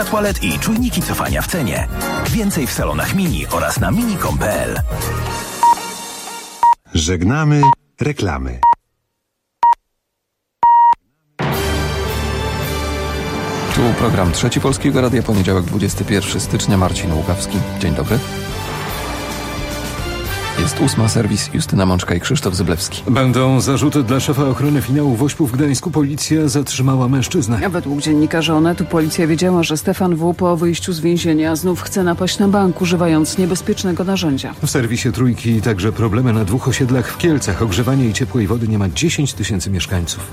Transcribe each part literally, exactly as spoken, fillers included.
toalet i czujniki cofania w cenie. Więcej w salonach Mini oraz na mini kropka com kropka p l. Żegnamy reklamy. Tu program Trzeci Polskiego Radia, poniedziałek dwudziestego pierwszego stycznia, Marcin Łukawski. Dzień dobry. Jest ósma, serwis Justyna Mączka i Krzysztof Zyblewski. Będą zarzuty dla szefa ochrony finału Wośpu w Gdańsku. Policja zatrzymała mężczyznę. A według dziennikarza Onetu policja wiedziała, że Stefan W. po wyjściu z więzienia znów chce napaść na bank, używając niebezpiecznego narzędzia. W serwisie Trójki także problemy na dwóch osiedlach w Kielcach. Ogrzewania i ciepłej wody nie ma dziesięć tysięcy mieszkańców.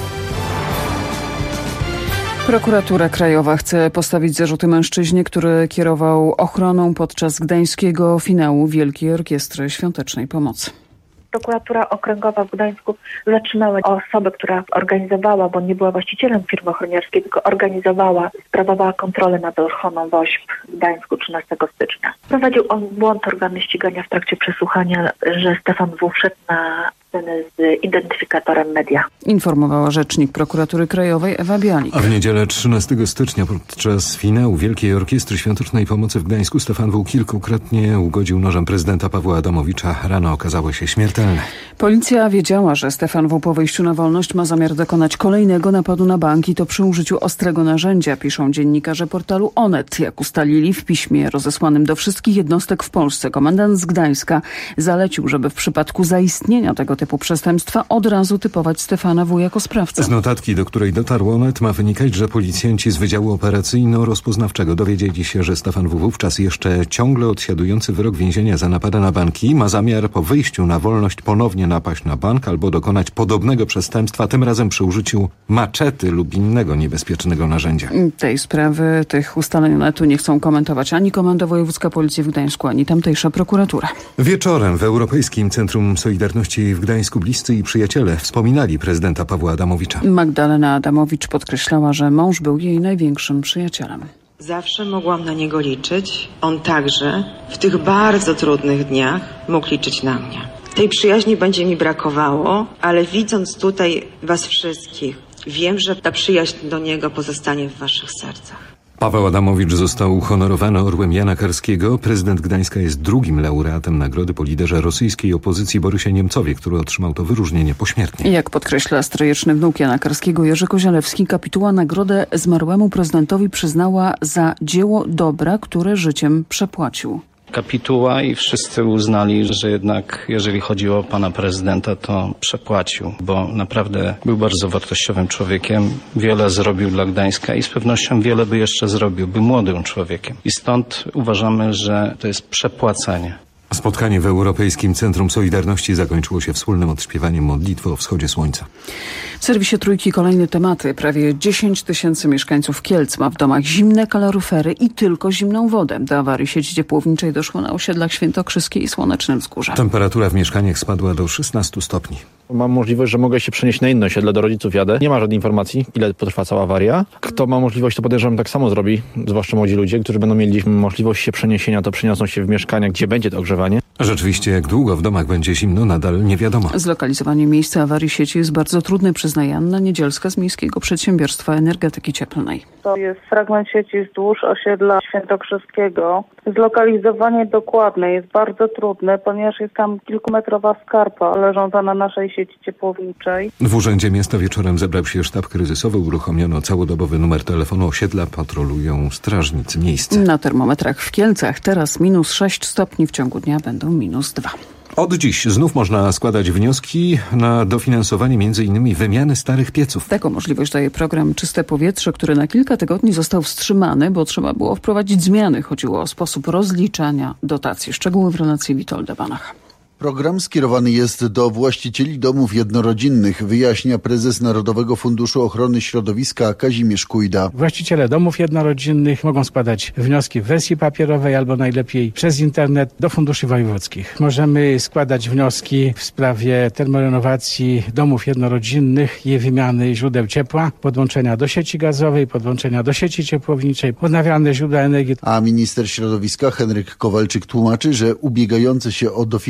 Prokuratura Krajowa chce postawić zarzuty mężczyźnie, który kierował ochroną podczas gdańskiego finału Wielkiej Orkiestry Świątecznej Pomocy. Prokuratura Okręgowa w Gdańsku zatrzymała osobę, która organizowała, bo nie była właścicielem firmy ochroniarskiej, tylko organizowała, sprawowała kontrolę nad ochroną Wośp w Gdańsku trzynastego stycznia. Prowadził on błąd organy ścigania w trakcie przesłuchania, że Stefan W. wszedł na scenę z identyfikatorem media. Informowała rzecznik Prokuratury Krajowej Ewa Bialik. A w niedzielę trzynastego stycznia podczas finału Wielkiej Orkiestry Świątecznej Pomocy w Gdańsku Stefan W. kilkukrotnie ugodził nożem prezydenta Pawła Adamowicza. Rany okazały się śmiertelne. Policja wiedziała, że Stefan W. po wyjściu na wolność ma zamiar dokonać kolejnego napadu na bank i to przy użyciu ostrego narzędzia, piszą dziennikarze portalu Onet. Jak ustalili w piśmie rozesłanym do wszystkich jednostek w Polsce, komendant z Gdańska zalecił, żeby w przypadku zaistnienia tego typu przestępstwa od razu typować Stefana W. jako sprawcę. Z notatki, do której dotarł Onet, ma wynikać, że policjanci z Wydziału Operacyjno-Rozpoznawczego dowiedzieli się, że Stefan W. wówczas jeszcze ciągle odsiadujący wyrok więzienia za napady na banki ma zamiar po wyjściu na wolność ponownie napaść na bank albo dokonać podobnego przestępstwa, tym razem przy użyciu maczety lub innego niebezpiecznego narzędzia. Tej sprawy, tych ustaleń Onetu nie chcą komentować ani Komenda Wojewódzka Policji w Gdańsku, ani tamtejsza prokuratura. Wieczorem w Europejskim Centrum Solidarności w Gdańsku bliscy i przyjaciele wspominali prezydenta Pawła Adamowicza. Magdalena Adamowicz podkreślała, że mąż był jej największym przyjacielem. Zawsze mogłam na niego liczyć. On także w tych bardzo trudnych dniach mógł liczyć na mnie. Tej przyjaźni będzie mi brakowało, ale widząc tutaj was wszystkich, wiem, że ta przyjaźń do niego pozostanie w waszych sercach. Paweł Adamowicz został uhonorowany orłem Jana Karskiego. Prezydent Gdańska jest drugim laureatem nagrody po liderze rosyjskiej opozycji Borysie Niemcowie, który otrzymał to wyróżnienie pośmiertnie. Jak podkreśla stryjeczny wnuk Jana Karskiego Jerzy Kozielewski, kapituła nagrodę zmarłemu prezydentowi przyznała za dzieło dobra, które życiem przepłacił. Kapituła i wszyscy uznali, że jednak jeżeli chodzi o pana prezydenta, to przepłacił, bo naprawdę był bardzo wartościowym człowiekiem, wiele zrobił dla Gdańska i z pewnością wiele by jeszcze zrobił, był młodym człowiekiem. I stąd uważamy, że to jest przepłacenie. Spotkanie w Europejskim Centrum Solidarności zakończyło się wspólnym odśpiewaniem modlitwy o wschodzie słońca. W serwisie Trójki kolejne tematy. Prawie dziesięć tysięcy mieszkańców Kielc ma w domach zimne kaloryfery i tylko zimną wodę. Do awarii sieci ciepłowniczej doszło na osiedlach Świętokrzyskie i Słonecznym Wzgórza. Temperatura w mieszkaniach spadła do szesnastu stopni. Mam możliwość, że mogę się przenieść na inne osiedle, do rodziców jadę. Nie ma żadnej informacji, ile potrwa cała awaria. Kto ma możliwość, to podejrzewam tak samo zrobi, zwłaszcza młodzi ludzie, którzy będą mieli możliwość się przeniesienia, to przeniosą się w mieszkania, gdzie będzie to ogrzewanie. Rzeczywiście, jak długo w domach będzie zimno, nadal nie wiadomo. Zlokalizowanie miejsca awarii sieci jest bardzo trudne, przyznaje Anna Niedzielska z Miejskiego Przedsiębiorstwa Energetyki Cieplnej. To jest fragment sieci wzdłuż osiedla Świętokrzyskiego. Zlokalizowanie dokładne jest bardzo trudne, ponieważ jest tam kilkumetrowa skarpa leżąca na naszej sieci ciepłowniczej. W Urzędzie Miasta wieczorem zebrał się sztab kryzysowy, uruchomiono całodobowy numer telefonu osiedla, patrolują strażnicy miejsca. Na termometrach w Kielcach teraz minus sześć stopni, w ciągu dnia będą minus dwa. Od dziś znów można składać wnioski na dofinansowanie między innymi wymiany starych pieców. Taką możliwość daje program Czyste Powietrze, który na kilka tygodni został wstrzymany, bo trzeba było wprowadzić zmiany. Chodziło o sposób rozliczania dotacji. Szczegóły w relacji Witolda Banach. Program skierowany jest do właścicieli domów jednorodzinnych, wyjaśnia prezes Narodowego Funduszu Ochrony Środowiska Kazimierz Kujda. Właściciele domów jednorodzinnych mogą składać wnioski w wersji papierowej albo najlepiej przez internet do funduszy wojewódzkich. Możemy składać wnioski w sprawie termorenowacji domów jednorodzinnych i wymiany źródeł ciepła, podłączenia do sieci gazowej, podłączenia do sieci ciepłowniczej, odnawialne źródła energii. A minister środowiska Henryk Kowalczyk tłumaczy, że ubiegający się o dofinansowanie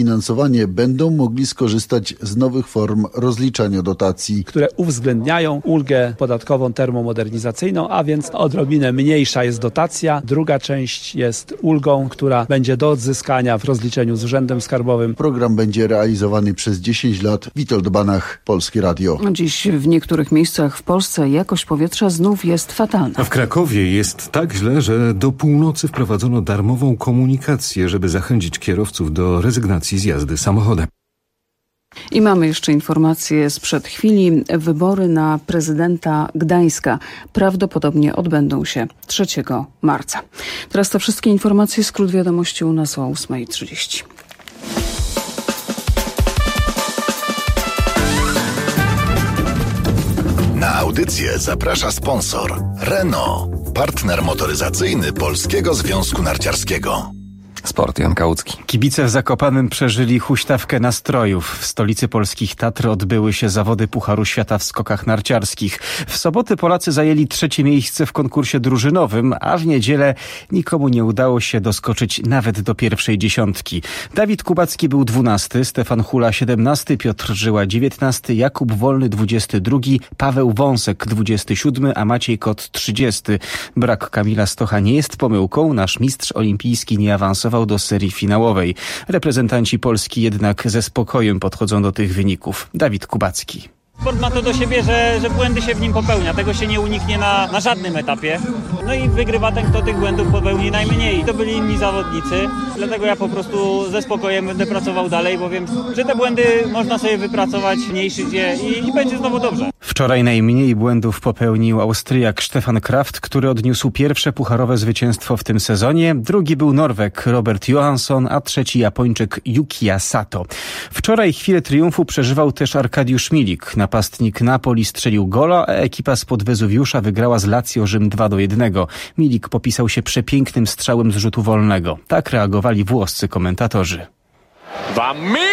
finansowanie, będą mogli skorzystać z nowych form rozliczania dotacji, które uwzględniają ulgę podatkową termomodernizacyjną, a więc odrobinę mniejsza jest dotacja. Druga część jest ulgą, która będzie do odzyskania w rozliczeniu z Urzędem Skarbowym. Program będzie realizowany przez dziesięć lat. Witold Banach, Polskie Radio. Dziś w niektórych miejscach w Polsce jakość powietrza znów jest fatalna. W Krakowie jest tak źle, że do północy wprowadzono darmową komunikację, żeby zachęcić kierowców do rezygnacji z jazdy samochodem. I mamy jeszcze informacje sprzed chwili. Wybory na prezydenta Gdańska prawdopodobnie odbędą się trzeciego marca. Teraz to wszystkie informacje. Skrót wiadomości u nas o ósma trzydzieści. Na audycję zaprasza sponsor Renault, partner motoryzacyjny Polskiego Związku Narciarskiego. Sport, Jan Kałucki. Kibice w Zakopanem przeżyli huśtawkę nastrojów. W stolicy polskich Tatr odbyły się zawody Pucharu Świata w skokach narciarskich. W sobotę Polacy zajęli trzecie miejsce w konkursie drużynowym, a w niedzielę nikomu nie udało się doskoczyć nawet do pierwszej dziesiątki. Dawid Kubacki był dwunasty, Stefan Hula siedemnasty, Piotr Żyła dziewiętnasty, Jakub Wolny dwudziesty drugi, Paweł Wąsek dwudziesty siódmy, a Maciej Kot trzydziesty. Brak Kamila Stocha nie jest pomyłką. Nasz mistrz olimpijski nie awansował do serii finałowej. Reprezentanci Polski jednak ze spokojem podchodzą do tych wyników. Dawid Kubacki. Sport ma to do siebie, że, że błędy się w nim popełnia. Tego się nie uniknie na, na żadnym etapie. No i wygrywa ten, kto tych błędów popełni najmniej. To byli inni zawodnicy. Dlatego ja po prostu ze spokojem będę pracował dalej, bo wiem, że te błędy można sobie wypracować, mniejszyć je i, i będzie znowu dobrze. Wczoraj najmniej błędów popełnił Austriak Stefan Kraft, który odniósł pierwsze pucharowe zwycięstwo w tym sezonie. Drugi był Norweg Robert Johansson, a trzeci Japończyk Yukiya Sato. Wczoraj chwilę triumfu przeżywał też Arkadiusz Milik. Napastnik Napoli strzelił gola, a ekipa spod Wezuwiusza wygrała z Lazio Rzym dwa do jednego. Milik popisał się przepięknym strzałem z rzutu wolnego. Tak reagowali włoscy komentatorzy. Va Milik!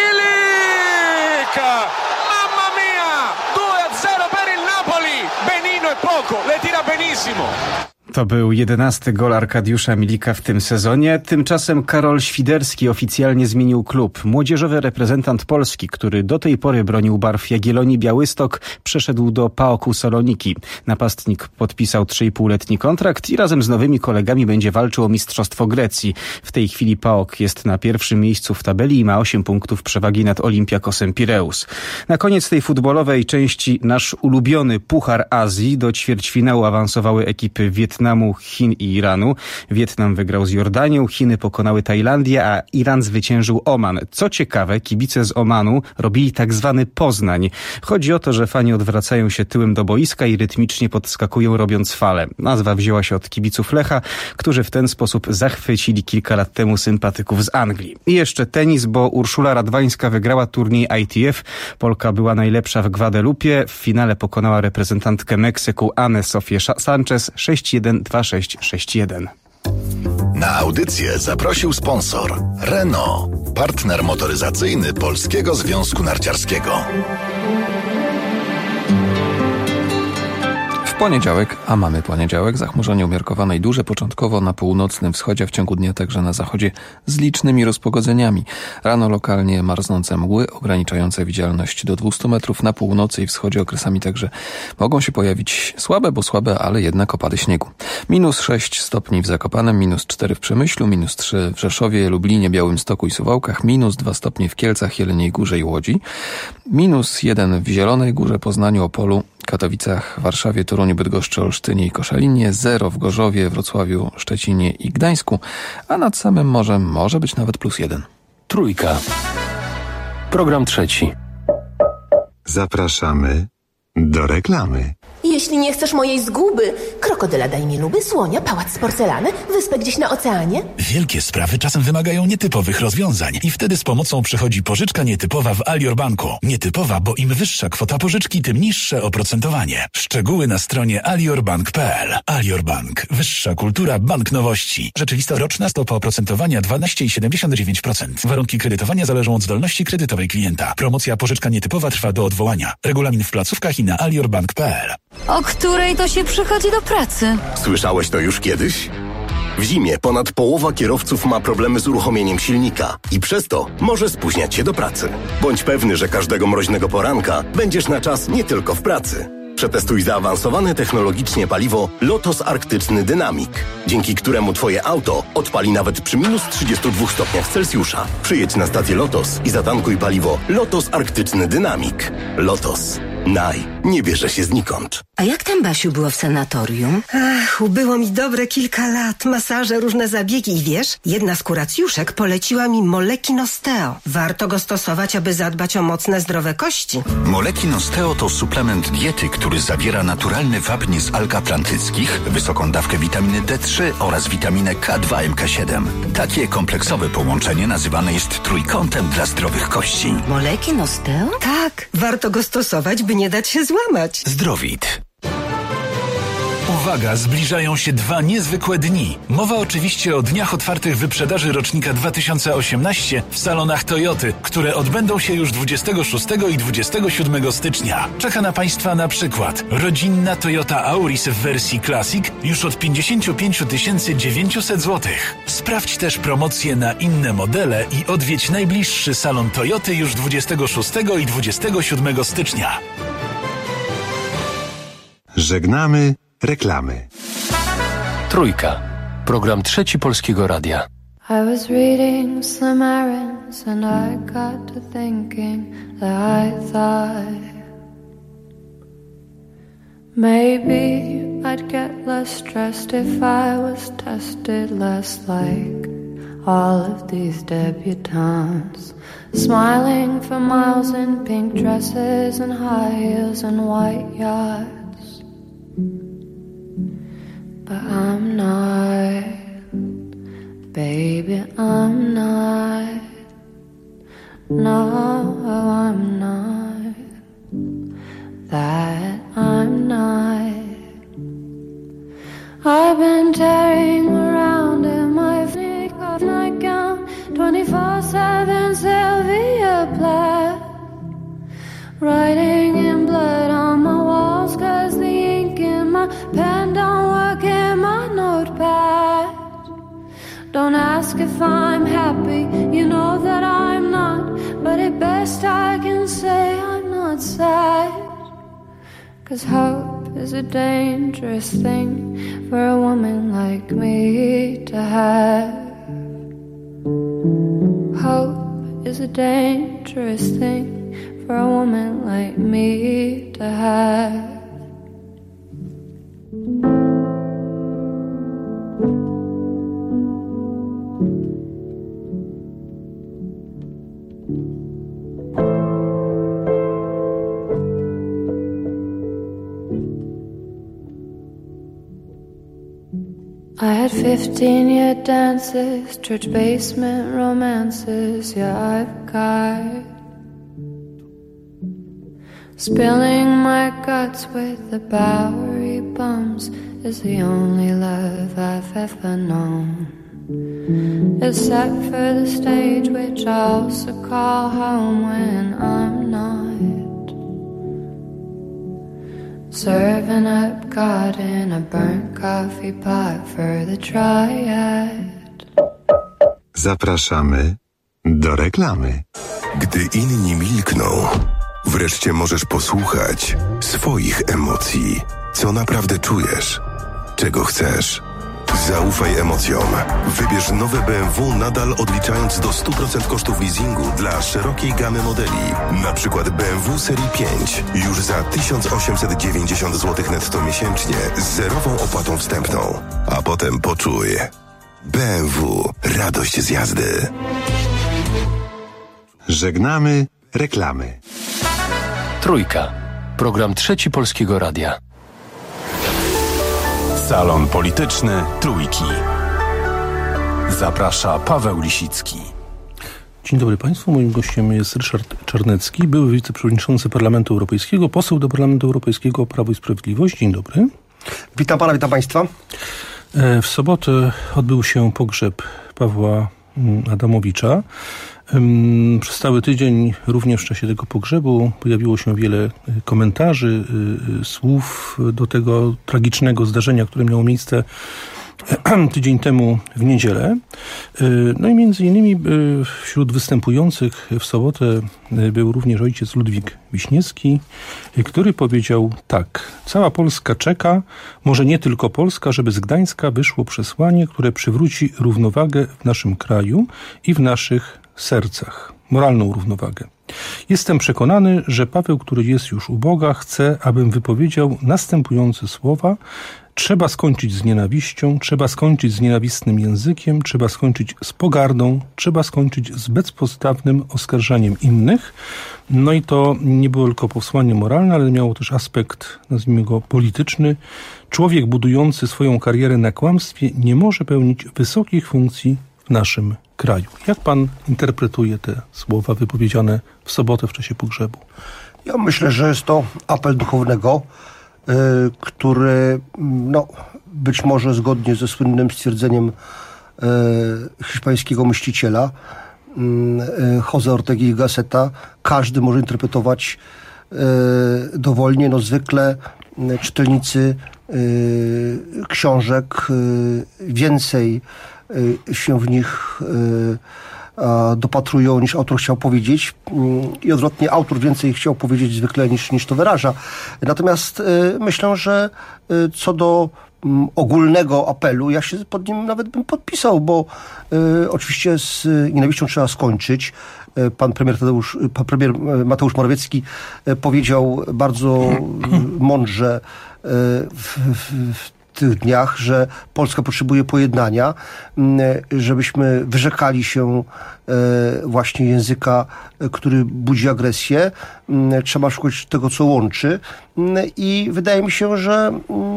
Mamma mia! due a zero per il Napoli! Benino e poco, le tira benissimo! To był jedenasty gol Arkadiusza Milika w tym sezonie. Tymczasem Karol Świderski oficjalnie zmienił klub. Młodzieżowy reprezentant Polski, który do tej pory bronił barw Jagiellonii Białystok, przeszedł do PAOK-u Saloniki. Napastnik podpisał trzyipółletni kontrakt i razem z nowymi kolegami będzie walczył o mistrzostwo Grecji. W tej chwili PAOK jest na pierwszym miejscu w tabeli i ma osiem punktów przewagi nad Olympiakosem Pireus. Na koniec tej futbolowej części nasz ulubiony Puchar Azji. Do ćwierćfinału awansowały ekipy Wietnamu, Chin i Iranu. Wietnam wygrał z Jordanią, Chiny pokonały Tajlandię, a Iran zwyciężył Oman. Co ciekawe, kibice z Omanu robili tak zwany Poznań. Chodzi o to, że fani odwracają się tyłem do boiska i rytmicznie podskakują, robiąc falę. Nazwa wzięła się od kibiców Lecha, którzy w ten sposób zachwycili kilka lat temu sympatyków z Anglii. I jeszcze tenis, bo Urszula Radwańska wygrała turniej I T F. Polka była najlepsza w Gwadelupie. W finale pokonała reprezentantkę Meksyku Anę Sofię Sanchez sześć jeden, dwa sześć sześć jeden. Na audycję zaprosił sponsor Renault, partner motoryzacyjny Polskiego Związku Narciarskiego. Poniedziałek, a mamy poniedziałek, zachmurzenie umiarkowane i duże początkowo na północnym wschodzie, a w ciągu dnia także na zachodzie z licznymi rozpogodzeniami. Rano lokalnie marznące mgły, ograniczające widzialność do dwieście metrów. Na północy i wschodzie okresami także mogą się pojawić słabe, bo słabe, ale jednak opady śniegu. Minus sześć stopni w Zakopanem, minus cztery w Przemyślu, minus trzy w Rzeszowie, Lublinie, Białymstoku i Suwałkach, minus dwa stopnie w Kielcach, Jeleniej Górze i Łodzi, minus jeden w Zielonej Górze, Poznaniu, Opolu, Katowicach, Warszawie, Toruniu, Bydgoszczy, Olsztynie i Koszalinie, zero w Gorzowie, Wrocławiu, Szczecinie i Gdańsku, a nad samym morzem może być nawet plus jeden. Trójka. Program trzeci. Zapraszamy do reklamy. Jeśli nie chcesz mojej zguby, krokodyla daj mi luby, słonia, pałac z porcelany, wyspę gdzieś na oceanie. Wielkie sprawy czasem wymagają nietypowych rozwiązań i wtedy z pomocą przychodzi pożyczka nietypowa w Alior Banku. Nietypowa, bo im wyższa kwota pożyczki, tym niższe oprocentowanie. Szczegóły na stronie aliorbank kropka p l. Alior Bank. Wyższa kultura, bank nowości. Rzeczywista roczna stopa oprocentowania dwanaście przecinek siedemdziesiąt dziewięć procent. Warunki kredytowania zależą od zdolności kredytowej klienta. Promocja pożyczka nietypowa trwa do odwołania. Regulamin w placówkach i na aliorbank kropka p l. O której to się przychodzi do pracy? Słyszałeś to już kiedyś? W zimie ponad połowa kierowców ma problemy z uruchomieniem silnika i przez to może spóźniać się do pracy. Bądź pewny, że każdego mroźnego poranka będziesz na czas nie tylko w pracy. Przetestuj zaawansowane technologicznie paliwo Lotos Arktyczny Dynamik, dzięki któremu Twoje auto odpali nawet przy minus trzydziestu dwóch stopniach Celsjusza. Przyjedź na stację Lotos i zatankuj paliwo Lotos Arktyczny Dynamik. Lotos. Naj. Nie bierze się znikąd. A jak tam, Basiu, było w sanatorium? Ach, ubyło mi dobre kilka lat. Masaże, różne zabiegi i wiesz, jedna z kuracjuszek poleciła mi Molekin Osteo. Warto go stosować, aby zadbać o mocne, zdrowe kości. Molekin Osteo to suplement diety, który zawiera naturalny wapń z alg atlantyckich, wysoką dawkę witaminy D trzy oraz witaminę K dwa M K siedem. Takie kompleksowe połączenie nazywane jest trójkątem dla zdrowych kości. Molekin Osteo? Tak, warto go stosować, by nie dać się złamać. Zdrowit. Uwaga, zbliżają się dwa niezwykłe dni. Mowa oczywiście o dniach otwartych wyprzedaży rocznika dwa tysiące osiemnaście w salonach Toyoty, które odbędą się już dwudziestego szóstego i dwudziestego siódmego stycznia. Czeka na Państwa na przykład rodzinna Toyota Auris w wersji Classic już od pięćdziesiąt pięć tysięcy dziewięćset złotych. Sprawdź też promocje na inne modele i odwiedź najbliższy salon Toyoty już dwudziestego szóstego i dwudziestego siódmego stycznia. Żegnamy reklamy. Trójka. Program Trzeci Polskiego Radia. I was reading some errands and I got to thinking that I thought maybe I'd get less stressed if I was tested less like all of these debutantes, smiling for miles in pink dresses and high heels and white yachts. But I'm not, baby, I'm not. No, I'm not. That I'm not. I've been tearing around in my flick of nightgown, twenty-four seven Sylvia Plath, writing in blood on my walls, cause the ink in my pen don't work in my notepad. Don't ask if I'm happy, you know that I'm not, but at best I can say I'm not sad. Cause hope is a dangerous thing for a woman like me to have. Hope is a dangerous thing for a woman like me to have. I had fifteen-year dances, church basement romances, yeah, I've got spilling my guts with the Bowery bums is the only love I've ever known. It's set for the stage, which I also call home when I'm not serving up God in a burnt coffee pot for the triad. Zapraszamy do reklamy. Gdy inni milkną, wreszcie możesz posłuchać swoich emocji. Co naprawdę czujesz? Czego chcesz? Zaufaj emocjom. Wybierz nowe B M W nadal odliczając do stu procent kosztów leasingu dla szerokiej gamy modeli. Na przykład B M W serii pięć już za tysiąc osiemset dziewięćdziesiąt złotych netto miesięcznie z zerową opłatą wstępną. A potem poczuj B M W. Radość z jazdy. Żegnamy reklamy. Trójka. Program Trzeci Polskiego Radia. Salon Polityczny Trójki. Zaprasza Paweł Lisicki. Dzień dobry Państwu. Moim gościem jest Ryszard Czarnecki, były wiceprzewodniczący Parlamentu Europejskiego, poseł do Parlamentu Europejskiego Prawo i Sprawiedliwość. Dzień dobry. Witam Pana, witam Państwa. W sobotę odbył się pogrzeb Pawła Adamowicza. Przez cały tydzień, również w czasie tego pogrzebu, pojawiło się wiele komentarzy, słów do tego tragicznego zdarzenia, które miało miejsce tydzień temu w niedzielę. No i między innymi wśród występujących w sobotę był również ojciec Ludwik Wiśniewski, który powiedział tak: cała Polska czeka, może nie tylko Polska, żeby z Gdańska wyszło przesłanie, które przywróci równowagę w naszym kraju i w naszych sercach. Moralną równowagę. Jestem przekonany, że Paweł, który jest już u Boga, chce, abym wypowiedział następujące słowa: trzeba skończyć z nienawiścią, trzeba skończyć z nienawistnym językiem, trzeba skończyć z pogardą, trzeba skończyć z bezpodstawnym oskarżaniem innych. No i to nie było tylko posłanie moralne, ale miało też aspekt, nazwijmy go, polityczny. Człowiek budujący swoją karierę na kłamstwie nie może pełnić wysokich funkcji w naszym kraju. Jak pan interpretuje te słowa wypowiedziane w sobotę w czasie pogrzebu? Ja myślę, że jest to apel duchownego, yy, który no, być może zgodnie ze słynnym stwierdzeniem yy, hiszpańskiego myśliciela yy, José Ortegi y Gasseta, każdy może interpretować yy, dowolnie. No, zwykle yy, czytelnicy yy, książek yy, więcej się w nich dopatrują, niż autor chciał powiedzieć, i odwrotnie, autor więcej chciał powiedzieć zwykle niż, niż to wyraża. Natomiast myślę, że co do ogólnego apelu, ja się pod nim nawet bym podpisał, bo oczywiście z nienawiścią trzeba skończyć. Pan premier, Tadeusz, pan premier Mateusz Morawiecki powiedział bardzo mądrze w, w, w tych dniach, że Polska potrzebuje pojednania, żebyśmy wyrzekali się właśnie języka, który budzi agresję. Trzeba szukać tego, co łączy, i wydaje mi się, że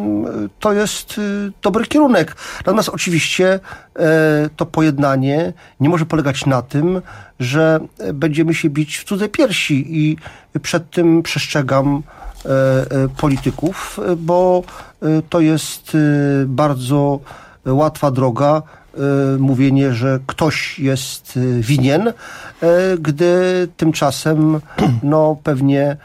to jest dobry kierunek. Natomiast oczywiście to pojednanie nie może polegać na tym, że będziemy się bić w cudze piersi, i przed tym przestrzegam polityków, bo to jest bardzo łatwa droga, mówienie, że ktoś jest winien, gdy tymczasem no pewnie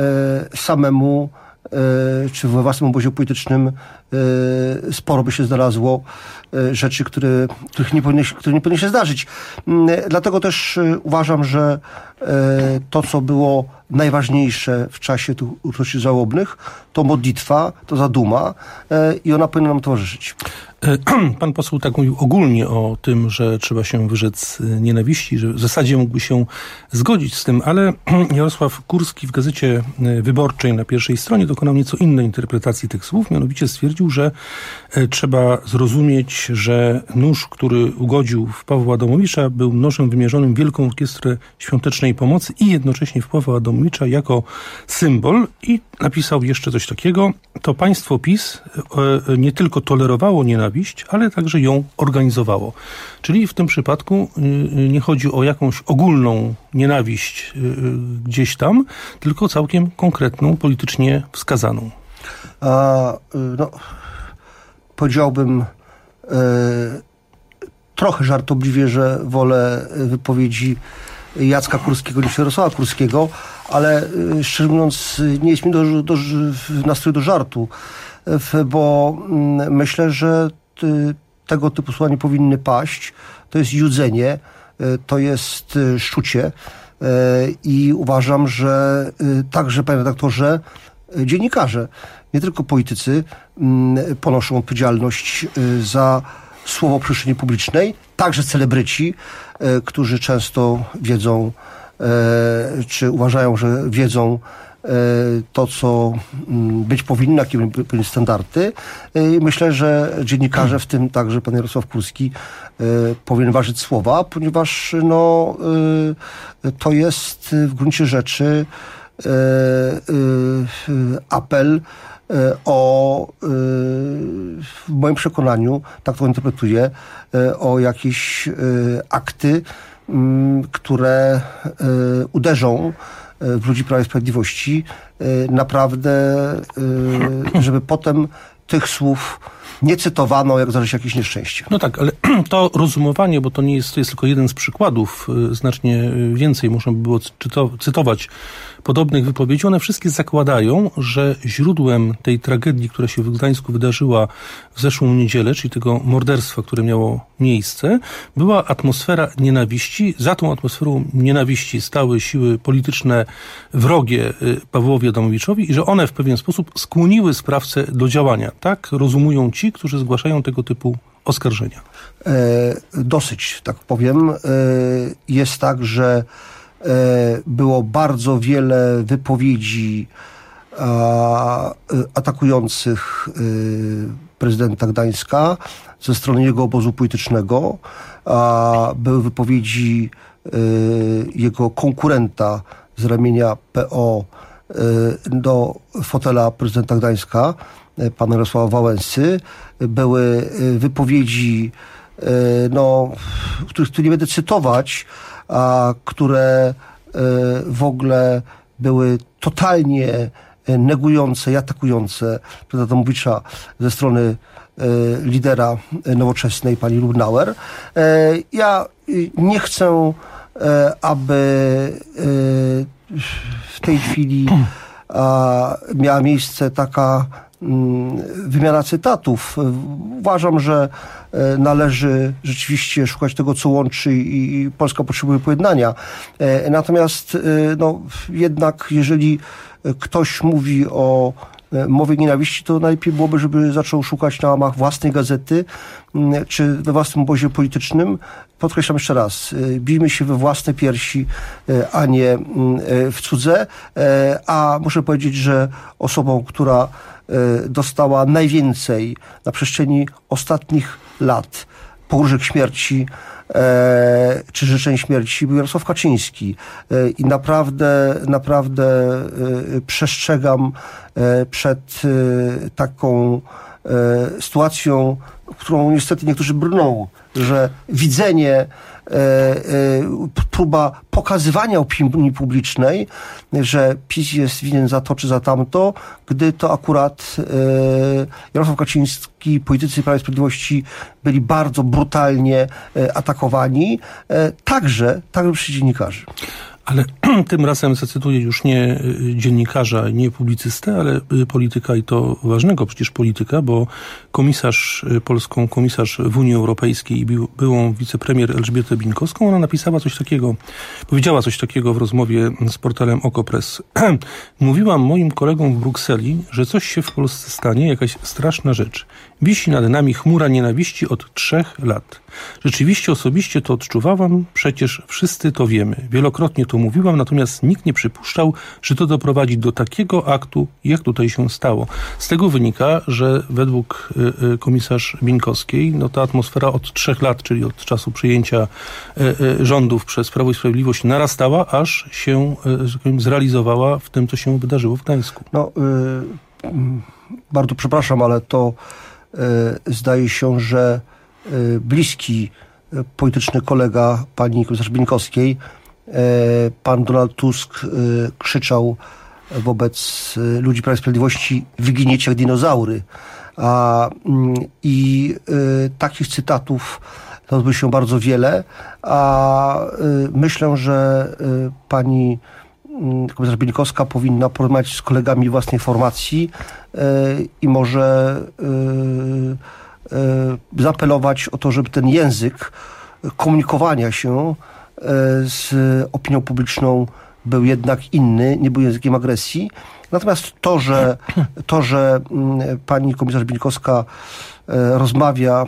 samemu czy we własnym obozie politycznym sporo by się znalazło rzeczy, które, których nie powinny, które nie powinny się zdarzyć. Dlatego też uważam, że to, co było najważniejsze w czasie tych uroczystości żałobnych, to modlitwa, to zaduma, i ona powinna nam towarzyszyć. Pan poseł tak mówił ogólnie o tym, że trzeba się wyrzec nienawiści, że w zasadzie mógłby się zgodzić z tym, ale Jarosław Kurski w Gazecie Wyborczej na pierwszej stronie dokonał nieco innej interpretacji tych słów, mianowicie stwierdził, że trzeba zrozumieć, że nóż, który ugodził w Pawła Adamowicza, był nożem wymierzonym w Wielką Orkiestrę Świątecznej Pomocy i jednocześnie w Pawła Adamowicza jako symbol, i napisał jeszcze coś takiego: to państwo PiS nie tylko tolerowało nienawiść, ale także ją organizowało. Czyli w tym przypadku nie chodzi o jakąś ogólną nienawiść gdzieś tam, tylko całkiem konkretną, politycznie wskazaną. A, no, powiedziałbym e, trochę żartobliwie, że wolę wypowiedzi Jacka Kurskiego niż Jarosława Kurskiego, ale e, szczerze mówiąc nie jest mi do, do, nastrój do żartu, w, bo m, myślę, że ty, tego typu słowa nie powinny paść. To jest judzenie, e, to jest e, szczucie, e, i uważam, że e, także, panie redaktorze, e, dziennikarze, nie tylko politycy, m, ponoszą odpowiedzialność e, za słowo w przestrzeni publicznej, także celebryci, e, którzy często wiedzą, e, czy uważają, że wiedzą e, to, co m, być powinno, jakie powinny standardy. E, myślę, że dziennikarze, w tym także pan Jarosław Kurski, e, powinien ważyć słowa, ponieważ no, e, to jest w gruncie rzeczy e, e, apel o, w moim przekonaniu, tak to interpretuję, o jakieś akty, które uderzą w ludzi Prawa i Sprawiedliwości, naprawdę, żeby potem tych słów nie cytowano, jak zdarzy się jakieś nieszczęście. No tak, ale to rozumowanie, bo to nie jest, to jest tylko jeden z przykładów, znacznie więcej można by było cytować podobnych wypowiedzi. One wszystkie zakładają, że źródłem tej tragedii, która się w Gdańsku wydarzyła w zeszłą niedzielę, czyli tego morderstwa, które miało miejsce, była atmosfera nienawiści. Za tą atmosferą nienawiści stały siły polityczne wrogie Pawłowi Adamowiczowi i że one w pewien sposób skłoniły sprawcę do działania. Tak rozumują ci, którzy zgłaszają tego typu oskarżenia. E, dosyć, tak powiem. E, jest tak, że e, było bardzo wiele wypowiedzi a, atakujących e, prezydenta Gdańska ze strony jego obozu politycznego. A, były wypowiedzi e, jego konkurenta z ramienia P O e, do fotela prezydenta Gdańska, pana Jarosława Wałęsy. Były wypowiedzi, no, których tu nie będę cytować, a które w ogóle były totalnie negujące i atakujące prezydenta Adamowicza ze strony lidera Nowoczesnej, pani Lubnauer. Ja nie chcę, aby w tej chwili miała miejsce taka wymiana cytatów. Uważam, że należy rzeczywiście szukać tego, co łączy i Polska potrzebuje pojednania. Natomiast no, jednak jeżeli ktoś mówi o mowie nienawiści, to najlepiej byłoby, żeby zaczął szukać na łamach własnej gazety czy we własnym obozie politycznym. Podkreślam jeszcze raz, bijmy się we własne piersi, a nie w cudze. A muszę powiedzieć, że osobą, która dostała najwięcej na przestrzeni ostatnich lat pogróżek śmierci e, czy życzeń śmierci, był Jarosław Kaczyński. E, I naprawdę, naprawdę e, przestrzegam e, przed e, taką e, sytuacją, którą niestety niektórzy brną, że widzenie, e, e, próba pokazywania opinii publicznej, że PiS jest winien za to czy za tamto, gdy to akurat e, Jarosław Kaczyński, politycy Prawa i Sprawiedliwości byli bardzo brutalnie e, atakowani, e, także, także przez dziennikarzy. Ale tym razem zacytuję już nie dziennikarza, nie publicystę, ale polityka i to ważnego przecież polityka, bo komisarz, polską komisarz w Unii Europejskiej i byłą wicepremier Elżbietę Bieńkowską, ona napisała coś takiego, powiedziała coś takiego w rozmowie z portalem Okopres. Mówiłam moim kolegom w Brukseli, że coś się w Polsce stanie, jakaś straszna rzecz. Wisi nad nami chmura nienawiści od trzech lat. Rzeczywiście osobiście to odczuwałam, przecież wszyscy to wiemy. Wielokrotnie to mówiłam, natomiast nikt nie przypuszczał, że to doprowadzi do takiego aktu, jak tutaj się stało. Z tego wynika, że według y, y, komisarz Bieńkowskiej, no ta atmosfera od trzech lat, czyli od czasu przyjęcia y, y, rządów przez Prawo i Sprawiedliwość narastała, aż się y, że powiem, zrealizowała w tym, co się wydarzyło w Gdańsku. No, y, bardzo przepraszam, ale to y, zdaje się, że y, bliski y, polityczny kolega pani komisarz Bieńkowskiej, pan Donald Tusk krzyczał wobec ludzi Prawa i Sprawiedliwości: wyginiecie jak dinozaury. A, I y, takich cytatów odbyło się bardzo wiele, a y, myślę, że y, pani y, komisarz Bieńkowska powinna porozmawiać z kolegami własnej formacji y, i może y, y, zaapelować o to, żeby ten język komunikowania się z opinią publiczną był jednak inny, nie był językiem agresji. Natomiast to, że, to, że pani komisarz Bieńkowska rozmawia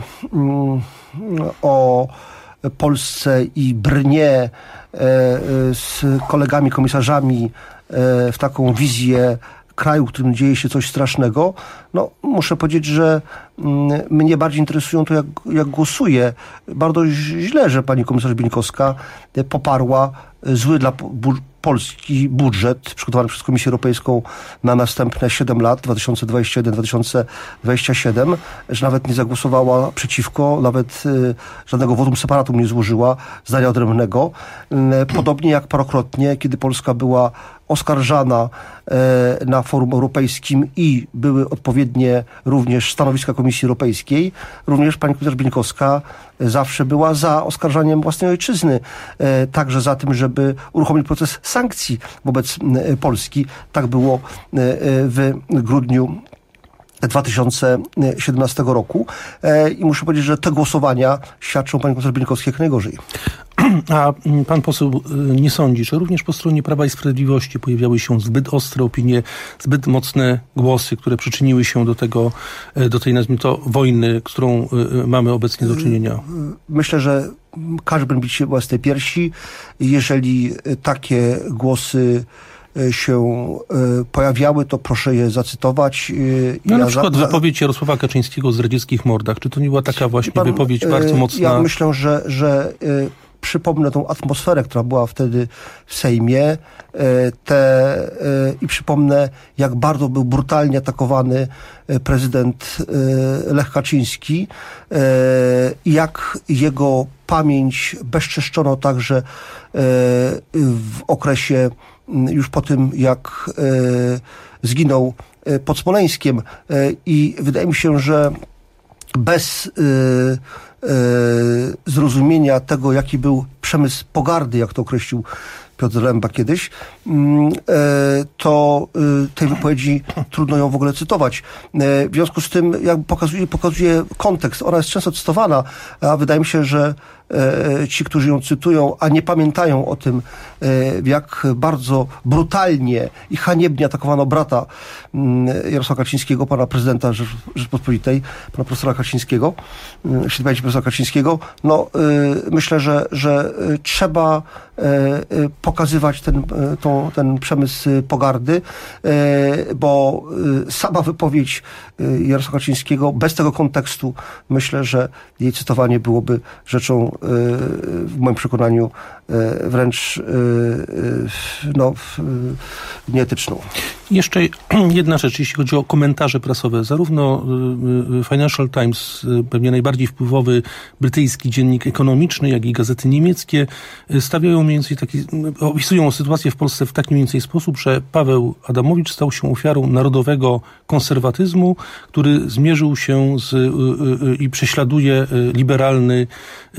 o Polsce i brnie z kolegami komisarzami w taką wizję kraju, w którym dzieje się coś strasznego, no muszę powiedzieć, że mm, mnie bardziej interesują to, jak, jak głosuje. Bardzo źle, że pani komisarz Bieńkowska poparła zły dla bu- Polski budżet przygotowany przez Komisję Europejską na następne siedem lat, dwa tysiące dwudziesty pierwszy do dwa tysiące dwudziestego siódmego, że nawet nie zagłosowała przeciwko, nawet y, żadnego wotum separatum nie złożyła, zdania odrębnego. Y, podobnie jak parokrotnie, kiedy Polska była oskarżana y, na forum europejskim i były odpowiednie również stanowiska Komisji Komisji Europejskiej, również pani komisarz Bieńkowska zawsze była za oskarżaniem własnej ojczyzny, także za tym, żeby uruchomić proces sankcji wobec Polski. Tak było w grudniu dwa tysiące siedemnastego roku i muszę powiedzieć, że te głosowania świadczą pani komisarz Bieńkowskiej jak najgorzej. A pan poseł nie sądzi, że również po stronie Prawa i Sprawiedliwości pojawiały się zbyt ostre opinie, zbyt mocne głosy, które przyczyniły się do tego, do tej, nazwijmy to, wojny, z którą mamy obecnie do czynienia? Myślę, że każdy będzie bić się własnej piersi. Jeżeli takie głosy się pojawiały, to proszę je zacytować. No ja na przykład za, wypowiedź Jarosława Kaczyńskiego z radzieckich mordach. Czy to nie była taka właśnie pan, wypowiedź bardzo mocna? Ja myślę, że, że przypomnę tą atmosferę, która była wtedy w Sejmie te, i przypomnę, jak bardzo był brutalnie atakowany prezydent Lech Kaczyński i jak jego pamięć bezczeszczono także w okresie już po tym, jak zginął pod Smoleńskiem. I wydaje mi się, że bez zrozumienia tego, jaki był przemysł pogardy, jak to określił Piotr Lęba kiedyś, to tej wypowiedzi trudno ją w ogóle cytować. W związku z tym jakby pokazuje, pokazuje kontekst. Ona jest często cytowana, a wydaje mi się, że ci, którzy ją cytują, a nie pamiętają o tym, jak bardzo brutalnie i haniebnie atakowano brata Jarosława Kaczyńskiego, pana prezydenta Rzeczypospolitej, pana profesora Kaczyńskiego, świętej pamięci profesora Kaczyńskiego, no myślę, że, że trzeba pokazywać ten, tą, ten przemysł pogardy, bo sama wypowiedź Jarosława Kaczyńskiego bez tego kontekstu, myślę, że jej cytowanie byłoby rzeczą w moim przekonaniu wręcz no, nieetyczną. Jeszcze jedna rzecz, jeśli chodzi o komentarze prasowe. Zarówno Financial Times, pewnie najbardziej wpływowy brytyjski dziennik ekonomiczny, jak i gazety niemieckie stawiają mniej więcej taki, opisują sytuację w Polsce w taki mniej więcej sposób, że Paweł Adamowicz stał się ofiarą narodowego konserwatyzmu, który zmierzył się z, i prześladuje liberalny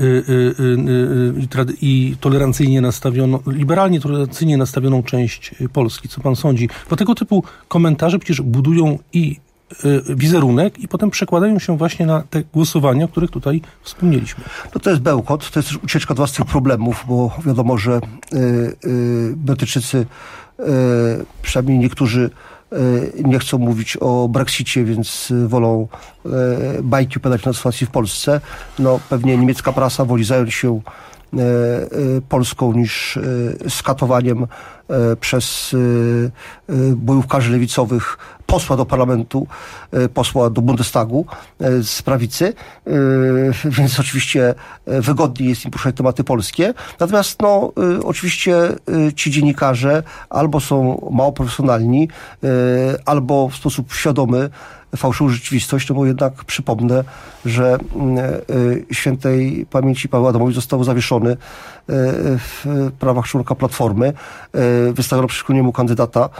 i tolerancyjnie nastawioną, liberalnie tolerancyjnie nastawioną część Polski. Co pan sądzi? Bo tego typu komentarze przecież budują i wizerunek i potem przekładają się właśnie na te głosowania, o których tutaj wspomnieliśmy. No to jest bełkot, to jest też ucieczka od własnych problemów, bo wiadomo, że yy, yy, Brytyjczycy, yy, przynajmniej niektórzy nie chcą mówić o Brexicie, więc wolą bajki opowiadać na sytuacji w Polsce. No pewnie niemiecka prasa woli zająć się Polską niż skatowaniem przez bojówkarzy lewicowych posła do parlamentu, posła do Bundestagu z prawicy, więc oczywiście wygodniej jest im poruszać tematy polskie. Natomiast no oczywiście ci dziennikarze albo są mało profesjonalni, albo w sposób świadomy fałszują rzeczywistość, no bo jednak przypomnę, że świętej pamięci Paweł Adamowicz został zawieszony w prawach członka Platformy. Wystawiono przeciwko niemu kandydata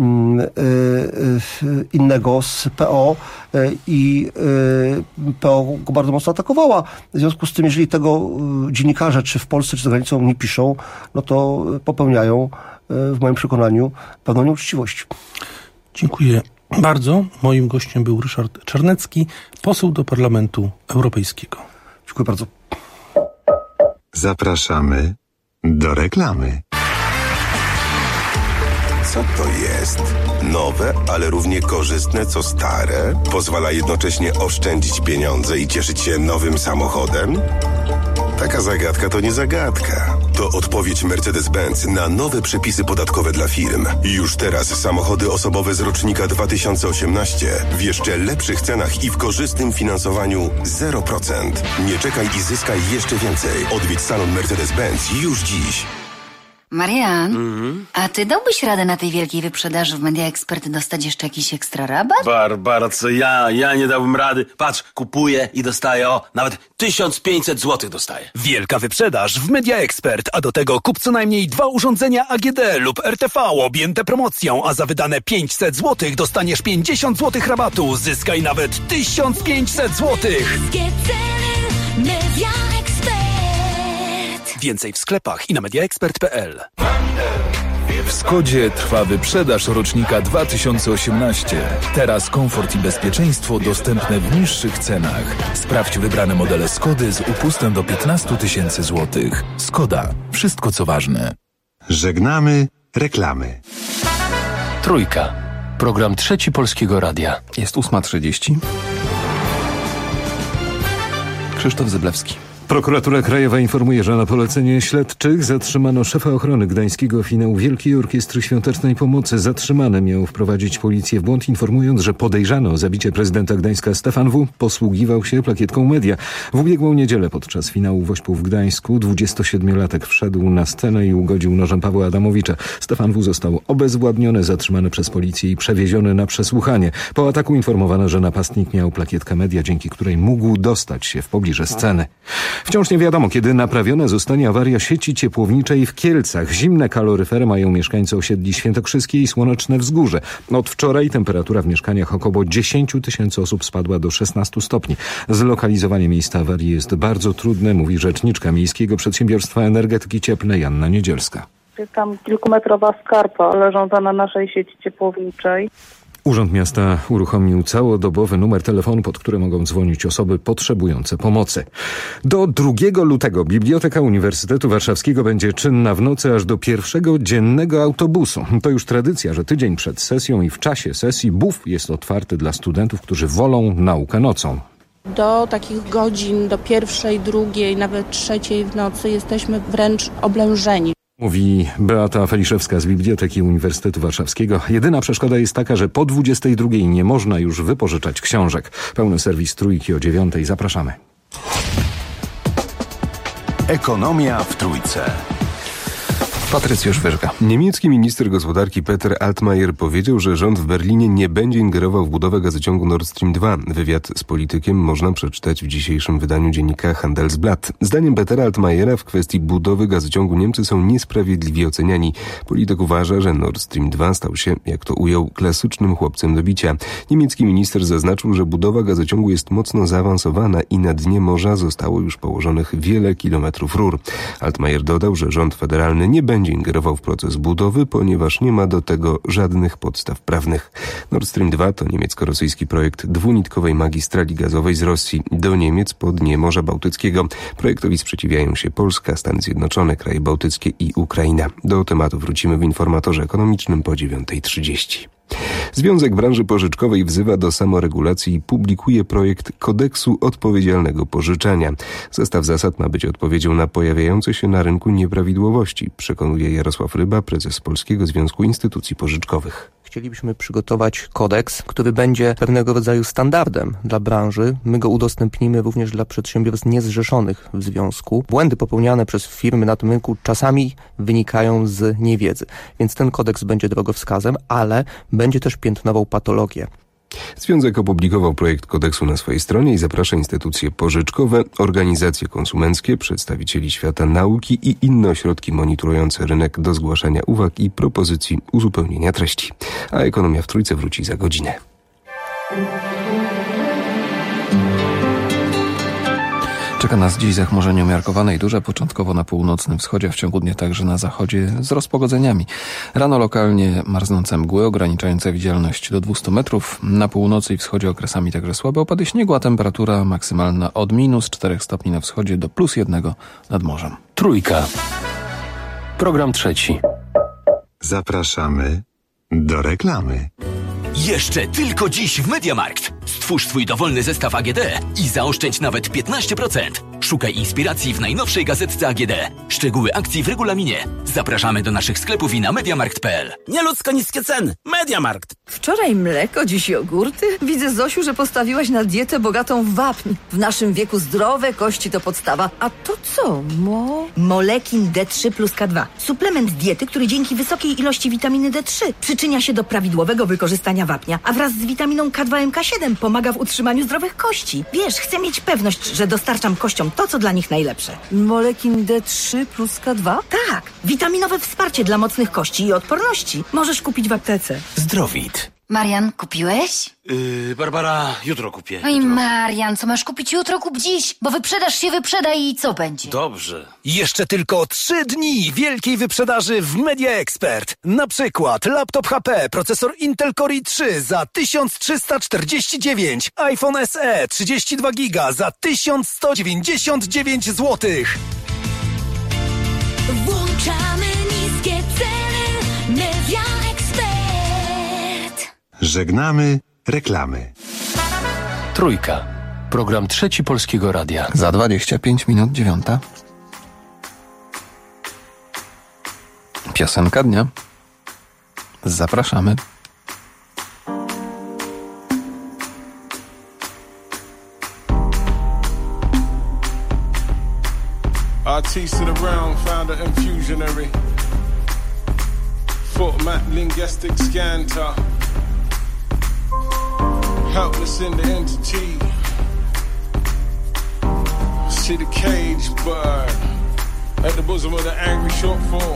innego z P O i P O go bardzo mocno atakowała. W związku z tym, jeżeli tego dziennikarze, czy w Polsce, czy za granicą nie piszą, no to popełniają w moim przekonaniu pewną nieuczciwość. Dziękuję bardzo. Moim gościem był Ryszard Czarnecki, poseł do Parlamentu Europejskiego. Dziękuję bardzo. Zapraszamy do reklamy. Co to jest? Nowe, ale równie korzystne co stare? Pozwala jednocześnie oszczędzić pieniądze i cieszyć się nowym samochodem? Taka zagadka to nie zagadka. To odpowiedź Mercedes-Benz na nowe przepisy podatkowe dla firm. Już teraz samochody osobowe z rocznika dwa tysiące osiemnastego w jeszcze lepszych cenach i w korzystnym finansowaniu zero procent. Nie czekaj i zyskaj jeszcze więcej. Odwiedź salon Mercedes-Benz już dziś. Marian, Mhm. a ty dałbyś radę na tej wielkiej wyprzedaży w Media Expert dostać jeszcze jakiś ekstra rabat? Barbara, co ja? Ja nie dałbym rady. Patrz, kupuję i dostaję, o, nawet tysiąc pięćset złotych dostaję. Wielka wyprzedaż w Media Expert, a do tego kup co najmniej dwa urządzenia A G D lub R T V objęte promocją, a za wydane pięćset złotych dostaniesz pięćdziesiąt złotych rabatu. Zyskaj nawet tysiąc pięćset złotych. Media Expert. Więcej w sklepach i na media expert kropka p l. W Skodzie trwa wyprzedaż rocznika dwa tysiące osiemnaście. Teraz komfort i bezpieczeństwo dostępne w niższych cenach. Sprawdź wybrane modele Skody z upustem do piętnaście tysięcy złotych. Skoda. Wszystko co ważne. Żegnamy reklamy. Trójka. Program Trzeci Polskiego Radia. Jest ósma trzydzieści. Krzysztof Zyblewski. Prokuratura Krajowa informuje, że na polecenie śledczych zatrzymano szefa ochrony gdańskiego finału Wielkiej Orkiestry Świątecznej Pomocy. Zatrzymany miał wprowadzić policję w błąd, informując, że podejrzany o zabicie prezydenta Gdańska Stefan W. posługiwał się plakietką Media. W ubiegłą niedzielę podczas finału Wośpu w Gdańsku dwudziestosiedmiolatek wszedł na scenę i ugodził nożem Pawła Adamowicza. Stefan W. został obezwładniony, zatrzymany przez policję i przewieziony na przesłuchanie. Po ataku informowano, że napastnik miał plakietkę Media, dzięki której mógł dostać się w pobliże sceny. Wciąż nie wiadomo, kiedy naprawiona zostanie awaria sieci ciepłowniczej w Kielcach. Zimne kaloryfery mają mieszkańcy osiedli Świętokrzyskie i Słoneczne Wzgórze. Od wczoraj temperatura w mieszkaniach około dziesięć tysięcy osób spadła do szesnastu stopni. Zlokalizowanie miejsca awarii jest bardzo trudne, mówi rzeczniczka Miejskiego Przedsiębiorstwa Energetyki Cieplnej Anna Niedzielska. Jest tam kilkumetrowa skarpa leżąca na naszej sieci ciepłowniczej. Urząd Miasta uruchomił całodobowy numer telefonu, pod który mogą dzwonić osoby potrzebujące pomocy. Do drugiego lutego Biblioteka Uniwersytetu Warszawskiego będzie czynna w nocy aż do pierwszego dziennego autobusu. To już tradycja, że tydzień przed sesją i w czasie sesji B U F jest otwarty dla studentów, którzy wolą naukę nocą. Do takich godzin, do pierwszej, drugiej, nawet trzeciej w nocy jesteśmy wręcz oblężeni. Mówi Beata Feliszewska z Biblioteki Uniwersytetu Warszawskiego. Jedyna przeszkoda jest taka, że po dwudziestej drugiej nie można już wypożyczać książek. Pełny serwis Trójki o dziewiątej. Zapraszamy. Ekonomia w Trójce. Patrycjusz Wyżga. Niemiecki minister gospodarki Peter Altmaier powiedział, że rząd w Berlinie nie będzie ingerował w budowę gazociągu Nord Stream dwa. Wywiad z politykiem można przeczytać w dzisiejszym wydaniu dziennika Handelsblatt. Zdaniem Petera Altmaiera w kwestii budowy gazociągu Niemcy są niesprawiedliwie oceniani. Polityk uważa, że Nord Stream dwa stał się, jak to ujął, klasycznym chłopcem do bicia. Niemiecki minister zaznaczył, że budowa gazociągu jest mocno zaawansowana i na dnie morza zostało już położonych wiele kilometrów rur. Altmaier dodał, że rząd federalny nie będzie będzie ingerował w proces budowy, ponieważ nie ma do tego żadnych podstaw prawnych. Nord Stream dwa to niemiecko-rosyjski projekt dwunitkowej magistrali gazowej z Rosji do Niemiec po dnie Morza Bałtyckiego. Projektowi sprzeciwiają się Polska, Stany Zjednoczone, kraje bałtyckie i Ukraina. Do tematu wrócimy w informatorze ekonomicznym po dziewiątej trzydzieści. Związek Branży Pożyczkowej wzywa do samoregulacji i publikuje projekt kodeksu odpowiedzialnego pożyczania. Zestaw zasad ma być odpowiedzią na pojawiające się na rynku nieprawidłowości, przekonuje Jarosław Ryba, prezes Polskiego Związku Instytucji Pożyczkowych. Chcielibyśmy przygotować kodeks, który będzie pewnego rodzaju standardem dla branży. My go udostępnimy również dla przedsiębiorstw niezrzeszonych w związku. Błędy popełniane przez firmy na tym rynku czasami wynikają z niewiedzy. Więc ten kodeks będzie drogowskazem, ale będzie też piętnował patologię. Związek opublikował projekt kodeksu na swojej stronie i zaprasza instytucje pożyczkowe, organizacje konsumenckie, przedstawicieli świata nauki i inne ośrodki monitorujące rynek do zgłaszania uwag i propozycji uzupełnienia treści. A Ekonomia w Trójce wróci za godzinę. Czeka nas dziś zachmurzenie umiarkowane i duże, początkowo na północnym wschodzie, w ciągu dnia także na zachodzie z rozpogodzeniami. Rano lokalnie marznące mgły ograniczające widzialność do dwustu metrów. Na północy i wschodzie okresami także słabe opady śniegu, a temperatura maksymalna od minus czterech stopni na wschodzie do plus jednego nad morzem. Trójka. Program trzeci. Zapraszamy do reklamy. Jeszcze tylko dziś w MediaMarkt. Stwórz swój dowolny zestaw A G D i zaoszczędź nawet piętnaście procent. Szukaj inspiracji w najnowszej gazetce A G D. Szczegóły akcji w regulaminie. Zapraszamy do naszych sklepów i na mediamarkt kropka p l. Nieludzko niskie ceny. Mediamarkt. Wczoraj mleko, dziś jogurty. Widzę, Zosiu, że postawiłaś na dietę bogatą w wapń. W naszym wieku zdrowe kości to podstawa. A to co, mo? Molekin D trzy plus K dwa. Suplement diety, który dzięki wysokiej ilości witaminy D trzy przyczynia się do prawidłowego wykorzystania wapnia, a wraz z witaminą K dwa M K siedem pomaga w utrzymaniu zdrowych kości. Wiesz, chcę mieć pewność, że dostarczam kościom to, co dla nich najlepsze. Molekin D trzy plus K dwa? Tak, witaminowe wsparcie dla mocnych kości i odporności. Możesz kupić w aptece. Zdrowit. Marian, kupiłeś? Yy, Barbara, jutro kupię. Oj, Marian, co masz kupić jutro, kup dziś, bo wyprzedaż się wyprzeda i co będzie? Dobrze. Jeszcze tylko trzy dni wielkiej wyprzedaży w Media Expert. Na przykład laptop H P, procesor Intel Core i trzy za tysiąc trzysta czterdzieści dziewięć, iPhone S E trzydzieści dwa giga za tysiąc sto dziewięćdziesiąt dziewięć złotych. Włączamy niskie ceny. Media Expert. Żegnamy reklamy. Trójka. Program Trzeci Polskiego Radia. Za dwadzieścia pięć minut dziewiąta. Piosenka dnia. Zapraszamy. Artiste of the realm, founder and fusionary. Format linguistic scanter. Helpless in the entity. See the cage bird at the bosom of the angry shortfall.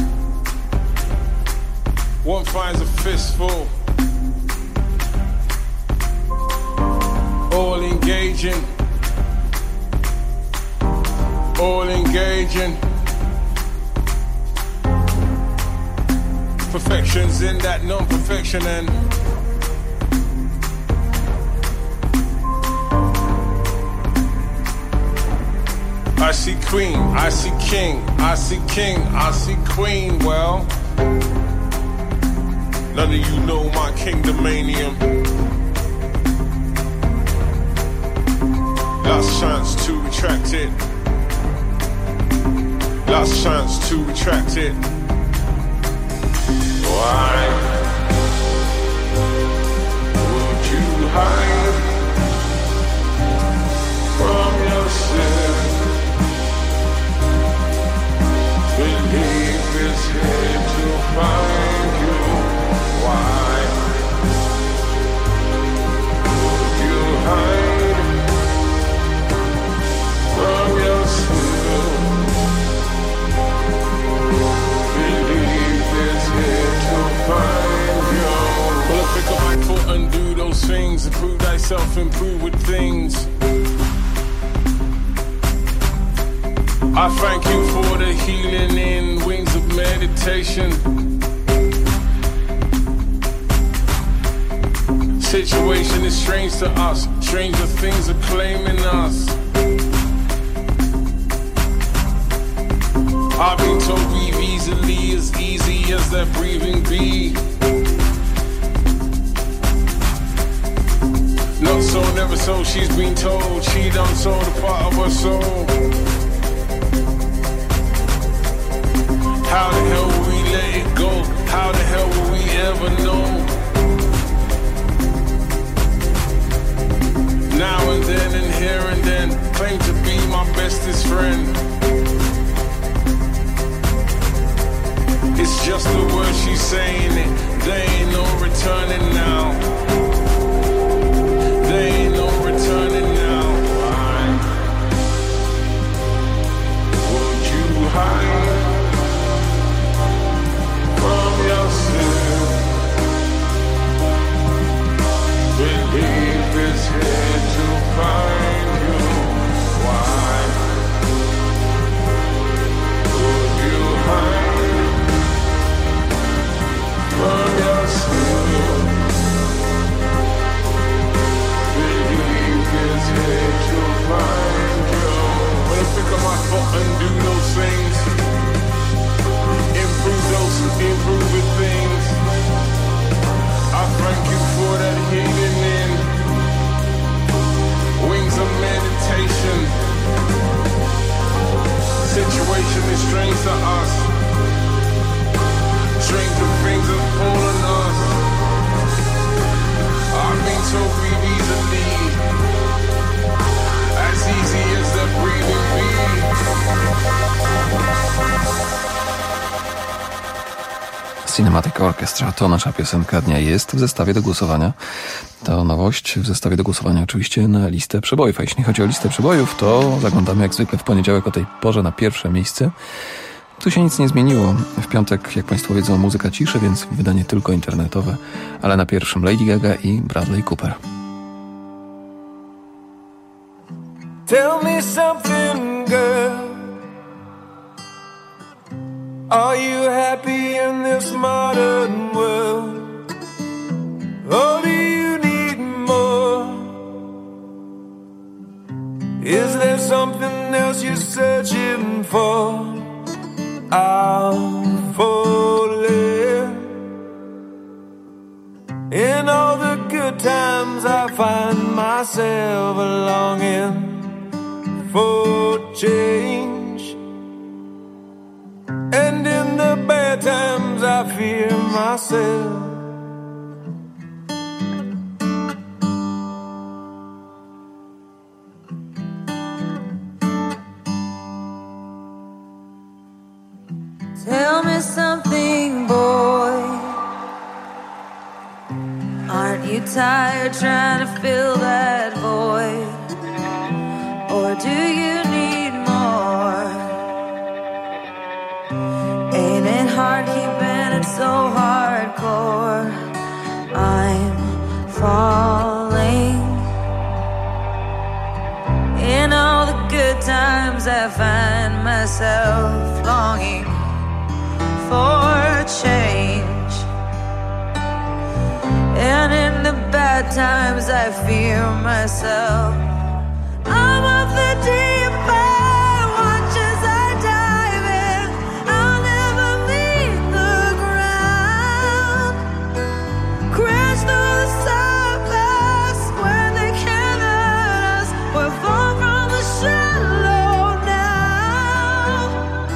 One finds a fistful. All engaging. All engaging. Perfection's in that non-perfection and I see queen, I see king, I see king, I see queen. Well, none of you know my kingdomanium. Last chance to retract it. Last chance to retract it. Why would you hide from yourself? Believe is here to find you. Why would you hide from yourself? Believe is here to find you. Well, pick up my foot and do those things. Improve thyself, improve with things. I thank you for the healing in wings of meditation. Situation is strange to us. Stranger things are claiming us. I've been told breathe easily, as easy as that breathing be. Not so, never so, she's been told. She done so, the part of her soul. How the hell will we let it go? How the hell will we ever know? Now and then and here and then, claim to be my bestest friend. It's just the word she's saying it. There ain't no returning now. There ain't no returning now. Why would you hide from yourself? Believe is here to find you. Why would you hide from yourself? is strange to us. Stranger things have fallen us. I've been so weak easily, as easy as the breathing be. Cinematic Orchestra to nasza piosenka dnia, jest w zestawie do głosowania. To nowość w zestawie do głosowania oczywiście na listę przebojów. A jeśli chodzi o listę przebojów, to zaglądamy jak zwykle w poniedziałek o tej porze na pierwsze miejsce. Tu się nic nie zmieniło. W piątek, jak Państwo wiedzą, muzyka ciszy, więc wydanie tylko internetowe, ale na pierwszym Lady Gaga i Bradley Cooper. Tell me something, girl. Are you happy in this modern world? Or do you need more? Is there something else you're searching for? I'm falling. In all the good times I find myself longing for change. And in the bad times I fear myself. Tell me something, boy. Aren't you tired trying to fill that void? Or do you need more? Ain't it hard keeping it so hardcore? I'm falling. In all the good times I find myself longing for change. And in the bad times I fear myself. I'm of the deep end, watch as I dive in. I'll never meet the ground. Crash through the surface where they can't hurt us. We're far from the shallow now.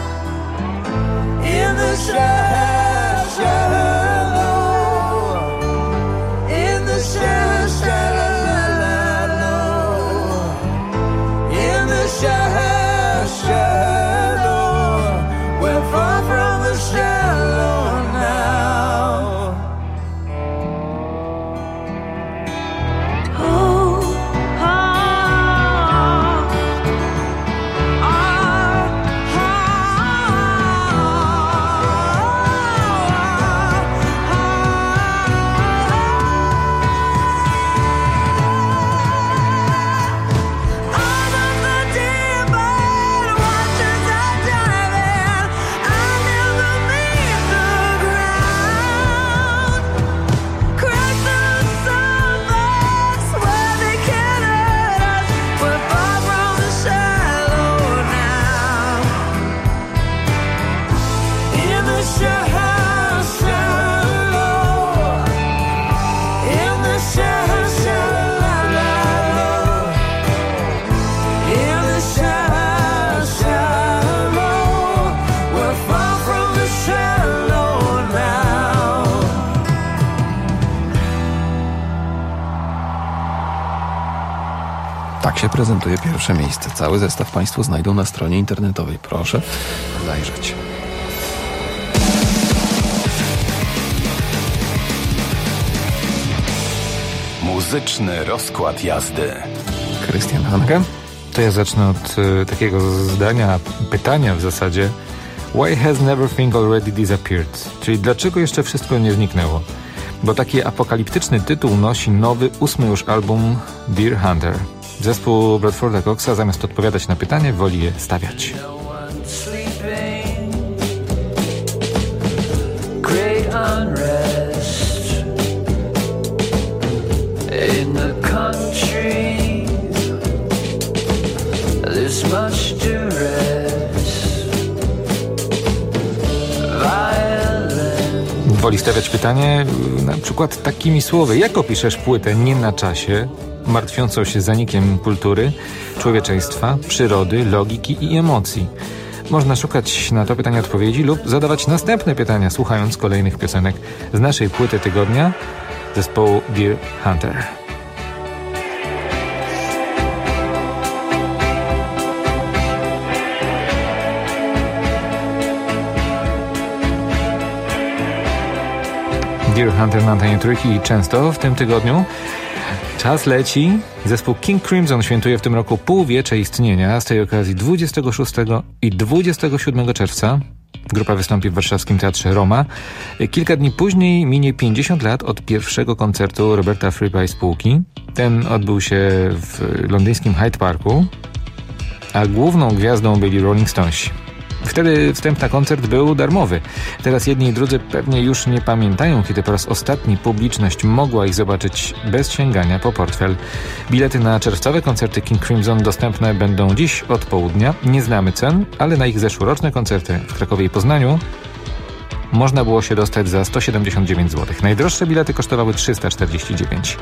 In the shallow, shallow. In the shallow, shallow. Shallow, shallow, we're far from the shallow now. Oh, oh, oh, Tak się prezentuje pierwsze miejsce. Cały zestaw Państwo znajdą na stronie internetowej. Proszę zajrzeć. Muzyczny rozkład jazdy. Krystian Hanke? To ja zacznę od y, takiego zdania, pytania w zasadzie. Why has everything already disappeared? Czyli dlaczego jeszcze wszystko nie zniknęło? Bo taki apokaliptyczny tytuł nosi nowy, ósmy już album Deer Hunter. Zespół Bradforda Coxa zamiast odpowiadać na pytanie woli je stawiać. Great unrest in the country. This much duress. Violence. Woli stawiać pytanie na przykład takimi słowy. Jak opiszesz płytę nie na czasie, martwiącą się zanikiem kultury, człowieczeństwa, przyrody, logiki i emocji? Można szukać na to pytanie odpowiedzi lub zadawać następne pytania, słuchając kolejnych piosenek z naszej płyty tygodnia zespołu Deer Hunter. Deer Hunter na antenie Trójki i często w tym tygodniu. Czas leci. Zespół King Crimson świętuje w tym roku półwiecze istnienia. Z tej okazji dwudziestego szóstego i dwudziestego siódmego czerwca grupa wystąpi w warszawskim Teatrze Roma. Kilka dni później minie pięćdziesiąt lat od pierwszego koncertu Roberta Frippa spółki. Ten odbył się w londyńskim Hyde Parku, a główną gwiazdą byli Rolling Stonesi. Wtedy wstęp na koncert był darmowy. Teraz jedni i drudzy pewnie już nie pamiętają, kiedy po raz ostatni publiczność mogła ich zobaczyć bez sięgania po portfel. Bilety na czerwcowe koncerty King Crimson dostępne będą dziś od południa. Nie znamy cen, ale na ich zeszłoroczne koncerty w Krakowie i Poznaniu można było się dostać za sto siedemdziesiąt dziewięć złotych. Najdroższe bilety kosztowały trzysta czterdzieści dziewięć.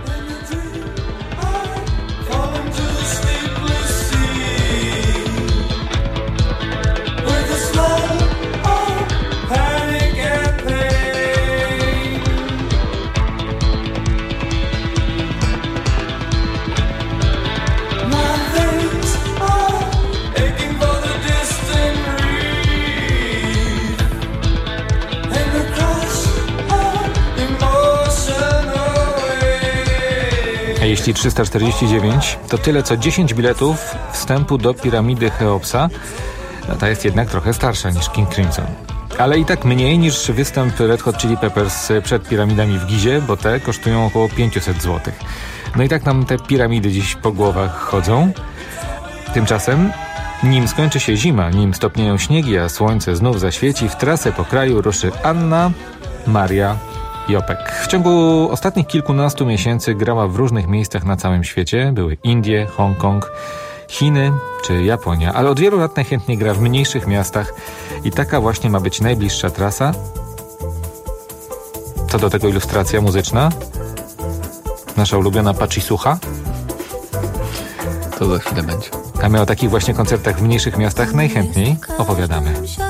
Jeśli trzysta czterdzieści dziewięć, to tyle co dziesięć biletów wstępu do piramidy Cheopsa. No, ta jest jednak trochę starsza niż King Crimson. Ale i tak mniej niż występ Red Hot Chili Peppers przed piramidami w Gizie, bo te kosztują około pięćset złotych. No i tak nam te piramidy dziś po głowach chodzą. Tymczasem, nim skończy się zima, nim stopnieją śniegi, a słońce znów zaświeci, w trasę po kraju ruszy Anna Maria Jopek. W ciągu ostatnich kilkunastu miesięcy grała w różnych miejscach na całym świecie. Były Indie, Hongkong, Chiny czy Japonia, ale od wielu lat najchętniej gra w mniejszych miastach i taka właśnie ma być najbliższa trasa. Co do tego ilustracja muzyczna? Nasza ulubiona Pachisucha? To za chwilę będzie. A my o takich właśnie koncertach w mniejszych miastach najchętniej opowiadamy.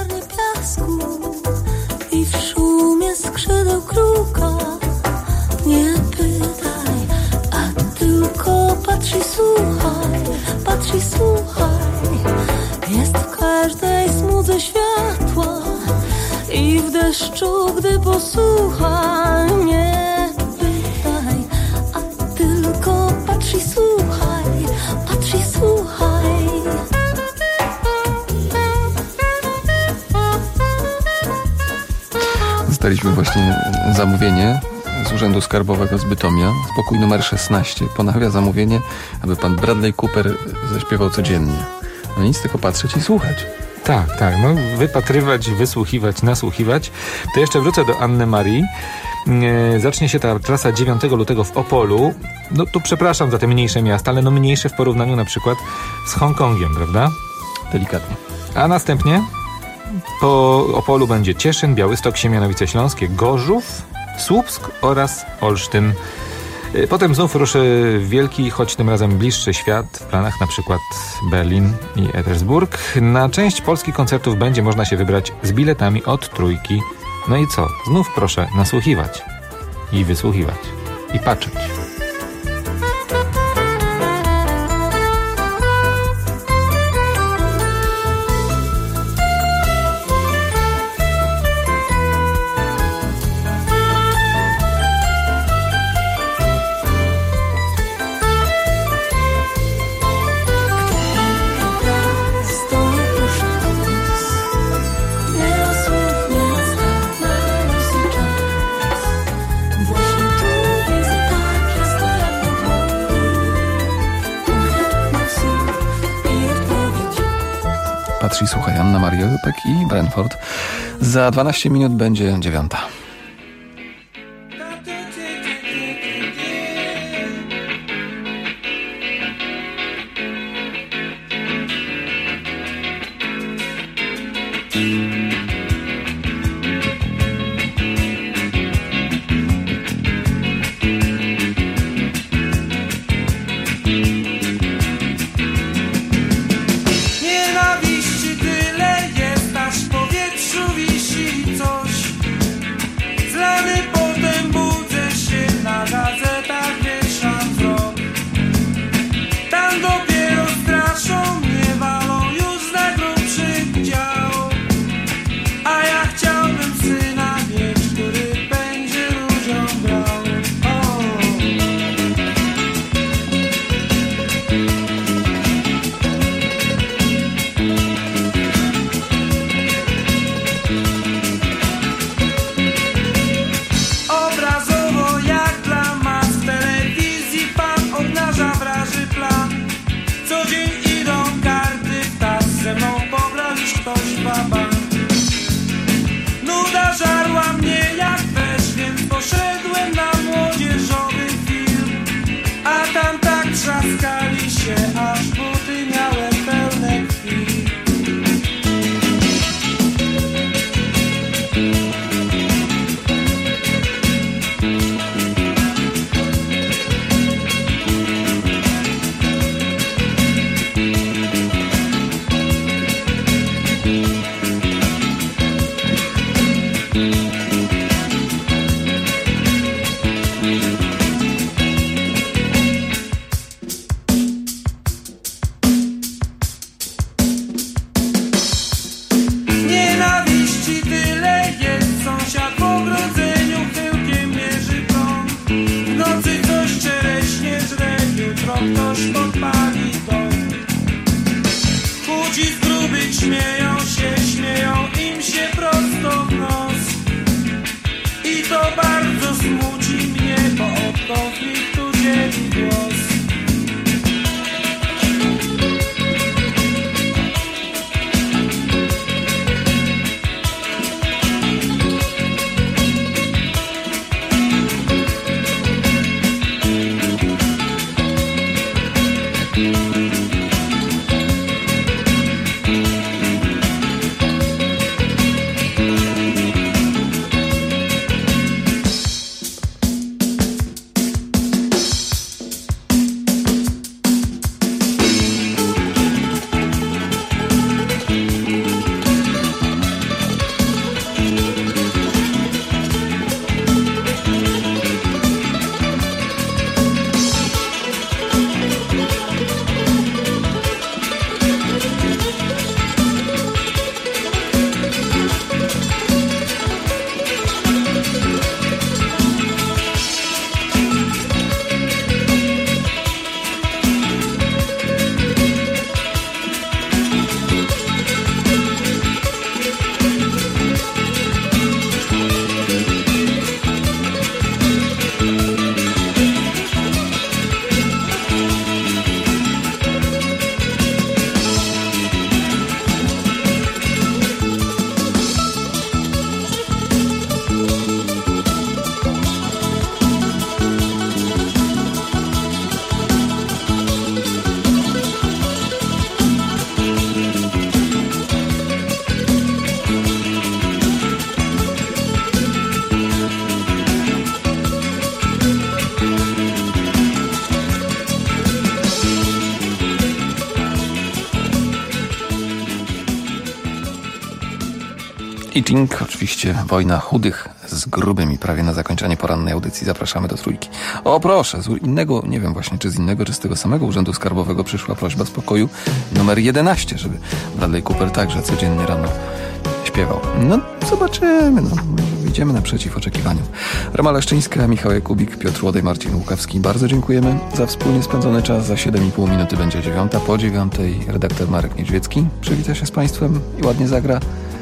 I w szumie skrzydeł kruka nie pytaj, a tylko patrz i słuchaj, patrz i słuchaj. Jest w każdej smudze światła i w deszczu, gdy posłuchaj. Nie pytaj, a tylko patrz i słuchaj, patrz i słuchaj. Dostaliśmy właśnie zamówienie z Urzędu Skarbowego z Bytomia. Pokój numer szesnaście ponawia zamówienie, aby pan Bradley Cooper zaśpiewał codziennie. No nic, tylko patrzeć i słuchać. Tak, tak. No, wypatrywać, wysłuchiwać, nasłuchiwać. To jeszcze wrócę do Anny Marii. E, zacznie się ta trasa dziewiątego lutego w Opolu. No tu przepraszam za te mniejsze miasta, ale no mniejsze w porównaniu na przykład z Hongkongiem, prawda? Delikatnie. A następnie po Opolu będzie Cieszyn, Białystok, Siemianowice Śląskie, Gorzów, Słupsk oraz Olsztyn. Potem znów ruszy wielki, choć tym razem bliższy świat. W planach na przykład Berlin i Etersburg. Na część polskich koncertów będzie można się wybrać z biletami od Trójki. No i co? Znów proszę nasłuchiwać i wysłuchiwać i patrzeć. Patrz i słuchaj, Anna Maria Jopek i Brentford. Za dwanaście minut będzie dziewiąta. Nienawiści tyle jest. iść ktoś baba. Nuda żarła mnie jak też, więc poszedłem na młodzieżowy film. A tam tak trzaskali się, aż buty miałem pełne krwi. Śmieją się, śmieją im się prosto w nos. I to bardzo smuci mnie, bo od konfliktu dzieli głos. Eating, oczywiście wojna chudych z grubymi, prawie na zakończenie porannej audycji. Zapraszamy do Trójki. O proszę, z innego, nie wiem właśnie czy z innego, czy z tego samego Urzędu Skarbowego przyszła prośba z pokoju numer jedenaście, żeby Bradley Cooper także codziennie rano śpiewał. No zobaczymy, no idziemy naprzeciw oczekiwaniom. Roma Leszczyńska, Michał Jakubik, Piotr Łodej, Marcin Łukawski. Bardzo dziękujemy za wspólnie spędzony czas. Za siedem i pół minuty będzie dziewiąta. Po dziewiątej redaktor Marek Niedźwiecki przywita się z Państwem i ładnie zagra.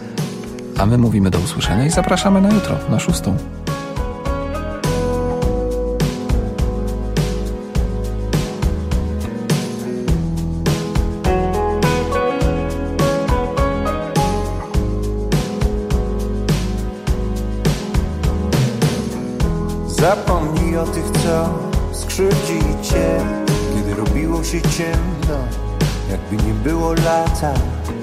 A my mówimy do usłyszenia i zapraszamy na jutro, na szóstą. Zapomnij o tych, co skrzywdzili cię, kiedy robiło się ciemno, jakby nie było lata.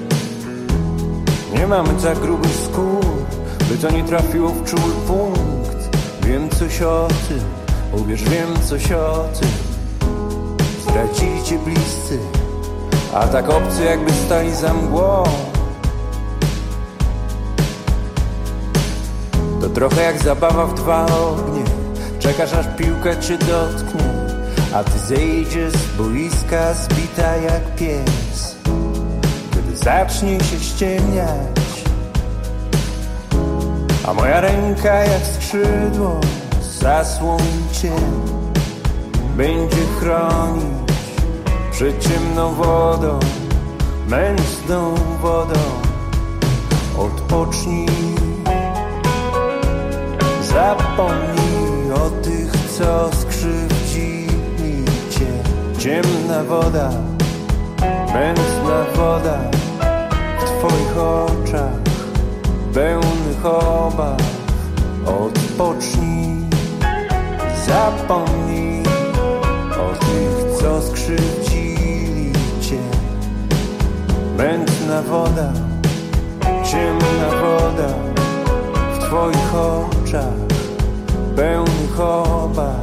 Nie mamy tak grubych skór, by to nie trafiło w czuły punkt. Wiem coś o tym, uwierz, wiem coś o tym. Zdradzili cię bliscy, a tak obcy jakby stali za mgłą. To trochę jak zabawa w dwa ognie. Czekasz aż piłka cię dotknie, a ty zejdziesz z boiska zbita jak pies. Kiedy zacznie się ściemniać, a moja ręka jak skrzydło zasłoni cię, będzie chronić przed ciemną wodą, mętną wodą. Odpocznij, zapomnij o tych, co skrzywdzili cię. Ciemna woda, mętna woda w twoich oczach pełnych obaw. Odpocznij, zapomnij o tych, co skrzywdzili cię. Mętna woda, ciemna woda w twoich oczach pełnych obaw.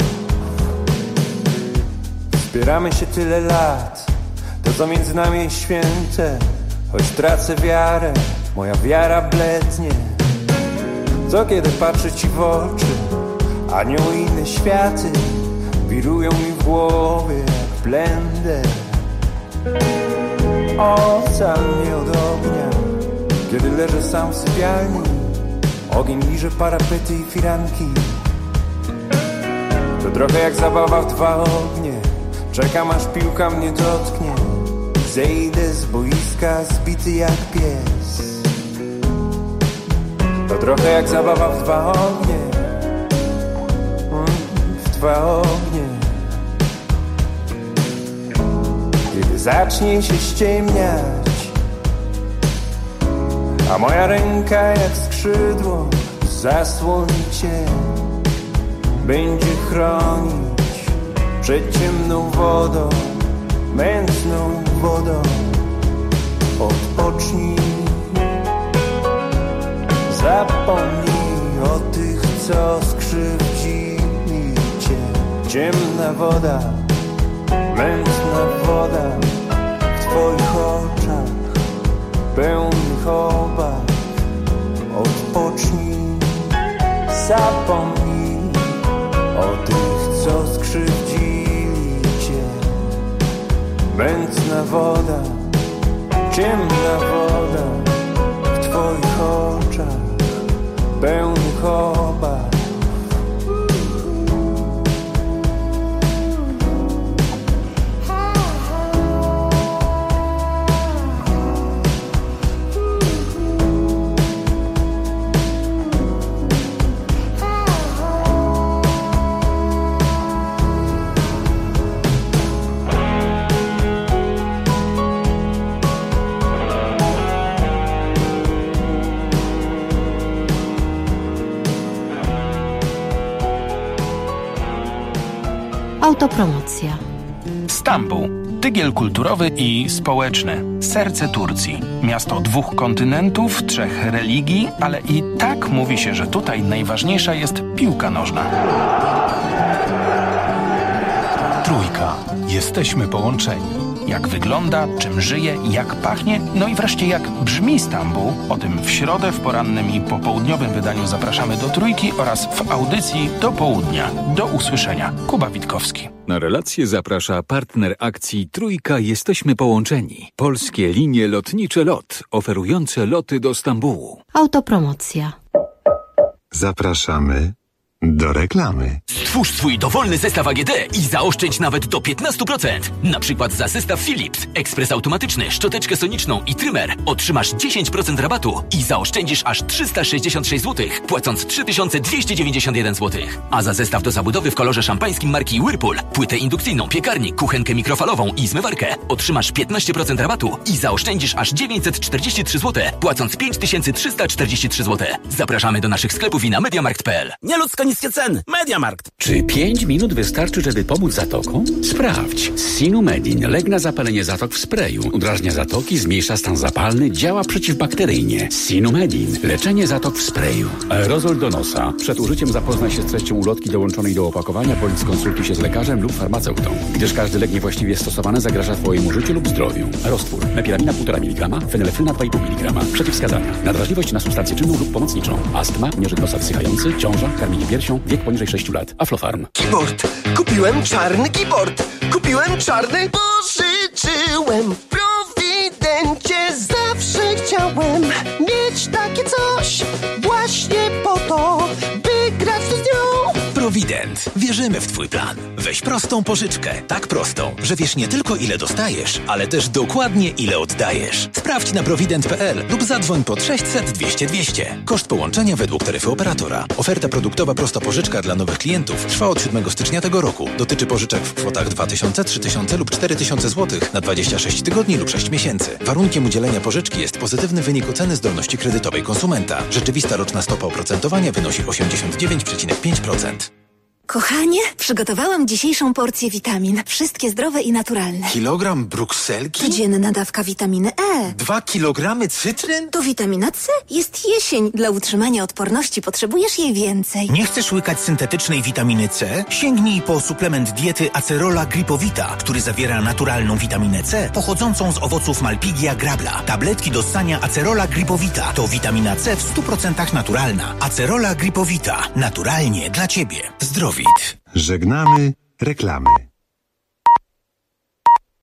Wspieramy się tyle lat, to co między nami jest święte. Choć tracę wiarę, moja wiara blednie. Co kiedy patrzę ci w oczy, anioły i inne światy wirują mi w głowie jak blender. Ocal mnie od ognia, kiedy leżę sam w sypialni. Ogień liże parapety i firanki. To trochę jak zabawa w dwa ognie. Czekam aż piłka mnie dotknie. Zejdę z boiska zbity jak pies. To trochę jak zabawa w dwa ognie. W dwa ognie. Kiedy zacznie się ściemniać, a moja ręka jak skrzydło zasłoni cię, będzie chronić przed ciemną wodą, mętną wodą. Odpocznij, zapomnij o tych, co skrzywdzili cię. Ciemna woda, mętna woda w twoich oczach pełnych obaw. Odpocznij, zapomnij o tych, co skrzywdzili cię. Mętna woda, ciemna woda w twoich oczach pełnych obaw. Autopromocja. Stambuł. Tygiel kulturowy i społeczny. Serce Turcji. Miasto dwóch kontynentów, trzech religii, ale i tak mówi się, że tutaj najważniejsza jest piłka nożna. Trójka. Jesteśmy połączeni. Jak wygląda, czym żyje, jak pachnie, no i wreszcie jak brzmi Stambuł. O tym w środę w porannym i popołudniowym wydaniu zapraszamy do Trójki oraz w audycji do południa. Do usłyszenia. Kuba Witkowski. Na relację zaprasza partner akcji Trójka Jesteśmy Połączeni. Polskie linie lotnicze LOT, oferujące loty do Stambułu. Autopromocja. Zapraszamy do reklamy. Stwórz swój dowolny zestaw A G D i zaoszczędź nawet do piętnaście procent. Na przykład za zestaw Philips, ekspres automatyczny, szczoteczkę soniczną i trymer otrzymasz dziesięć procent rabatu i zaoszczędzisz aż trzysta sześćdziesiąt sześć złotych, płacąc trzy tysiące dwieście dziewięćdziesiąt jeden złotych. A za zestaw do zabudowy w kolorze szampańskim marki Whirlpool, płytę indukcyjną, piekarnik, kuchenkę mikrofalową i zmywarkę otrzymasz piętnaście procent rabatu i zaoszczędzisz aż dziewięćset czterdzieści trzy złote, płacąc pięć tysięcy trzysta czterdzieści trzy złote. Zapraszamy do naszych sklepów i na mediamarkt kropka p l. Nieludzko niskie ceny. Mediamarkt. Czy pięć minut wystarczy, żeby pomóc zatokom? Sprawdź. Sinumedin. Lek na zapalenie zatok w sprayu. Udrażnia zatoki, zmniejsza stan zapalny, działa przeciwbakteryjnie. Sinumedin. Leczenie zatok w sprayu. Aerozol do nosa. Przed użyciem zapoznaj się z treścią ulotki dołączonej do opakowania, bądź skonsultuj się z lekarzem lub farmaceutą, gdyż każdy lek niewłaściwie stosowany zagraża Twojemu życiu lub zdrowiu. Roztwór. Mepiramina półtora miligrama, fenylefryna dwa i pół miligrama. Przeciwwskazania. Nadwrażliwość na substancję czynną lub pomocniczą. Astma, nieżyk nosa wsychający, ciąża, karmienie piersią, wiek poniżej sześciu lat. Aflofarm. Keyboard. Kupiłem czarny keyboard. Kupiłem czarny. Pożyczyłem w Prowidencie. Zawsze chciałem mieć takie coś. Właśnie po to, by grać z nią. Provident. Uwierzymy w Twój plan. Weź prostą pożyczkę. Tak prostą, że wiesz nie tylko ile dostajesz, ale też dokładnie ile oddajesz. Sprawdź na provident kropka p l lub zadzwoń pod sześćset dwieście dwieście. Koszt połączenia według taryfy operatora. Oferta produktowa prosta pożyczka dla nowych klientów trwa od siódmego stycznia tego roku. Dotyczy pożyczek w kwotach dwa tysiące, trzy tysiące lub cztery tysiące złotych na dwadzieścia sześć tygodni lub sześć miesięcy. Warunkiem udzielenia pożyczki jest pozytywny wynik oceny zdolności kredytowej konsumenta. Rzeczywista roczna stopa oprocentowania wynosi osiemdziesiąt dziewięć przecinek pięć procent. Kochanie, przygotowałam dzisiejszą porcję witamin. Wszystkie zdrowe i naturalne. Kilogram brukselki? Codzienna dawka witaminy E. Dwa kilogramy cytryn? To witamina C. Jest jesień. Dla utrzymania odporności potrzebujesz jej więcej. Nie chcesz łykać syntetycznej witaminy C? Sięgnij po suplement diety Acerola Gripowita, który zawiera naturalną witaminę C pochodzącą z owoców Malpighia grabla. Tabletki do ssania Acerola Gripowita to witamina C w stu procentach naturalna. Acerola Gripowita. Naturalnie dla Ciebie. Zdrowit. Żegnamy reklamy.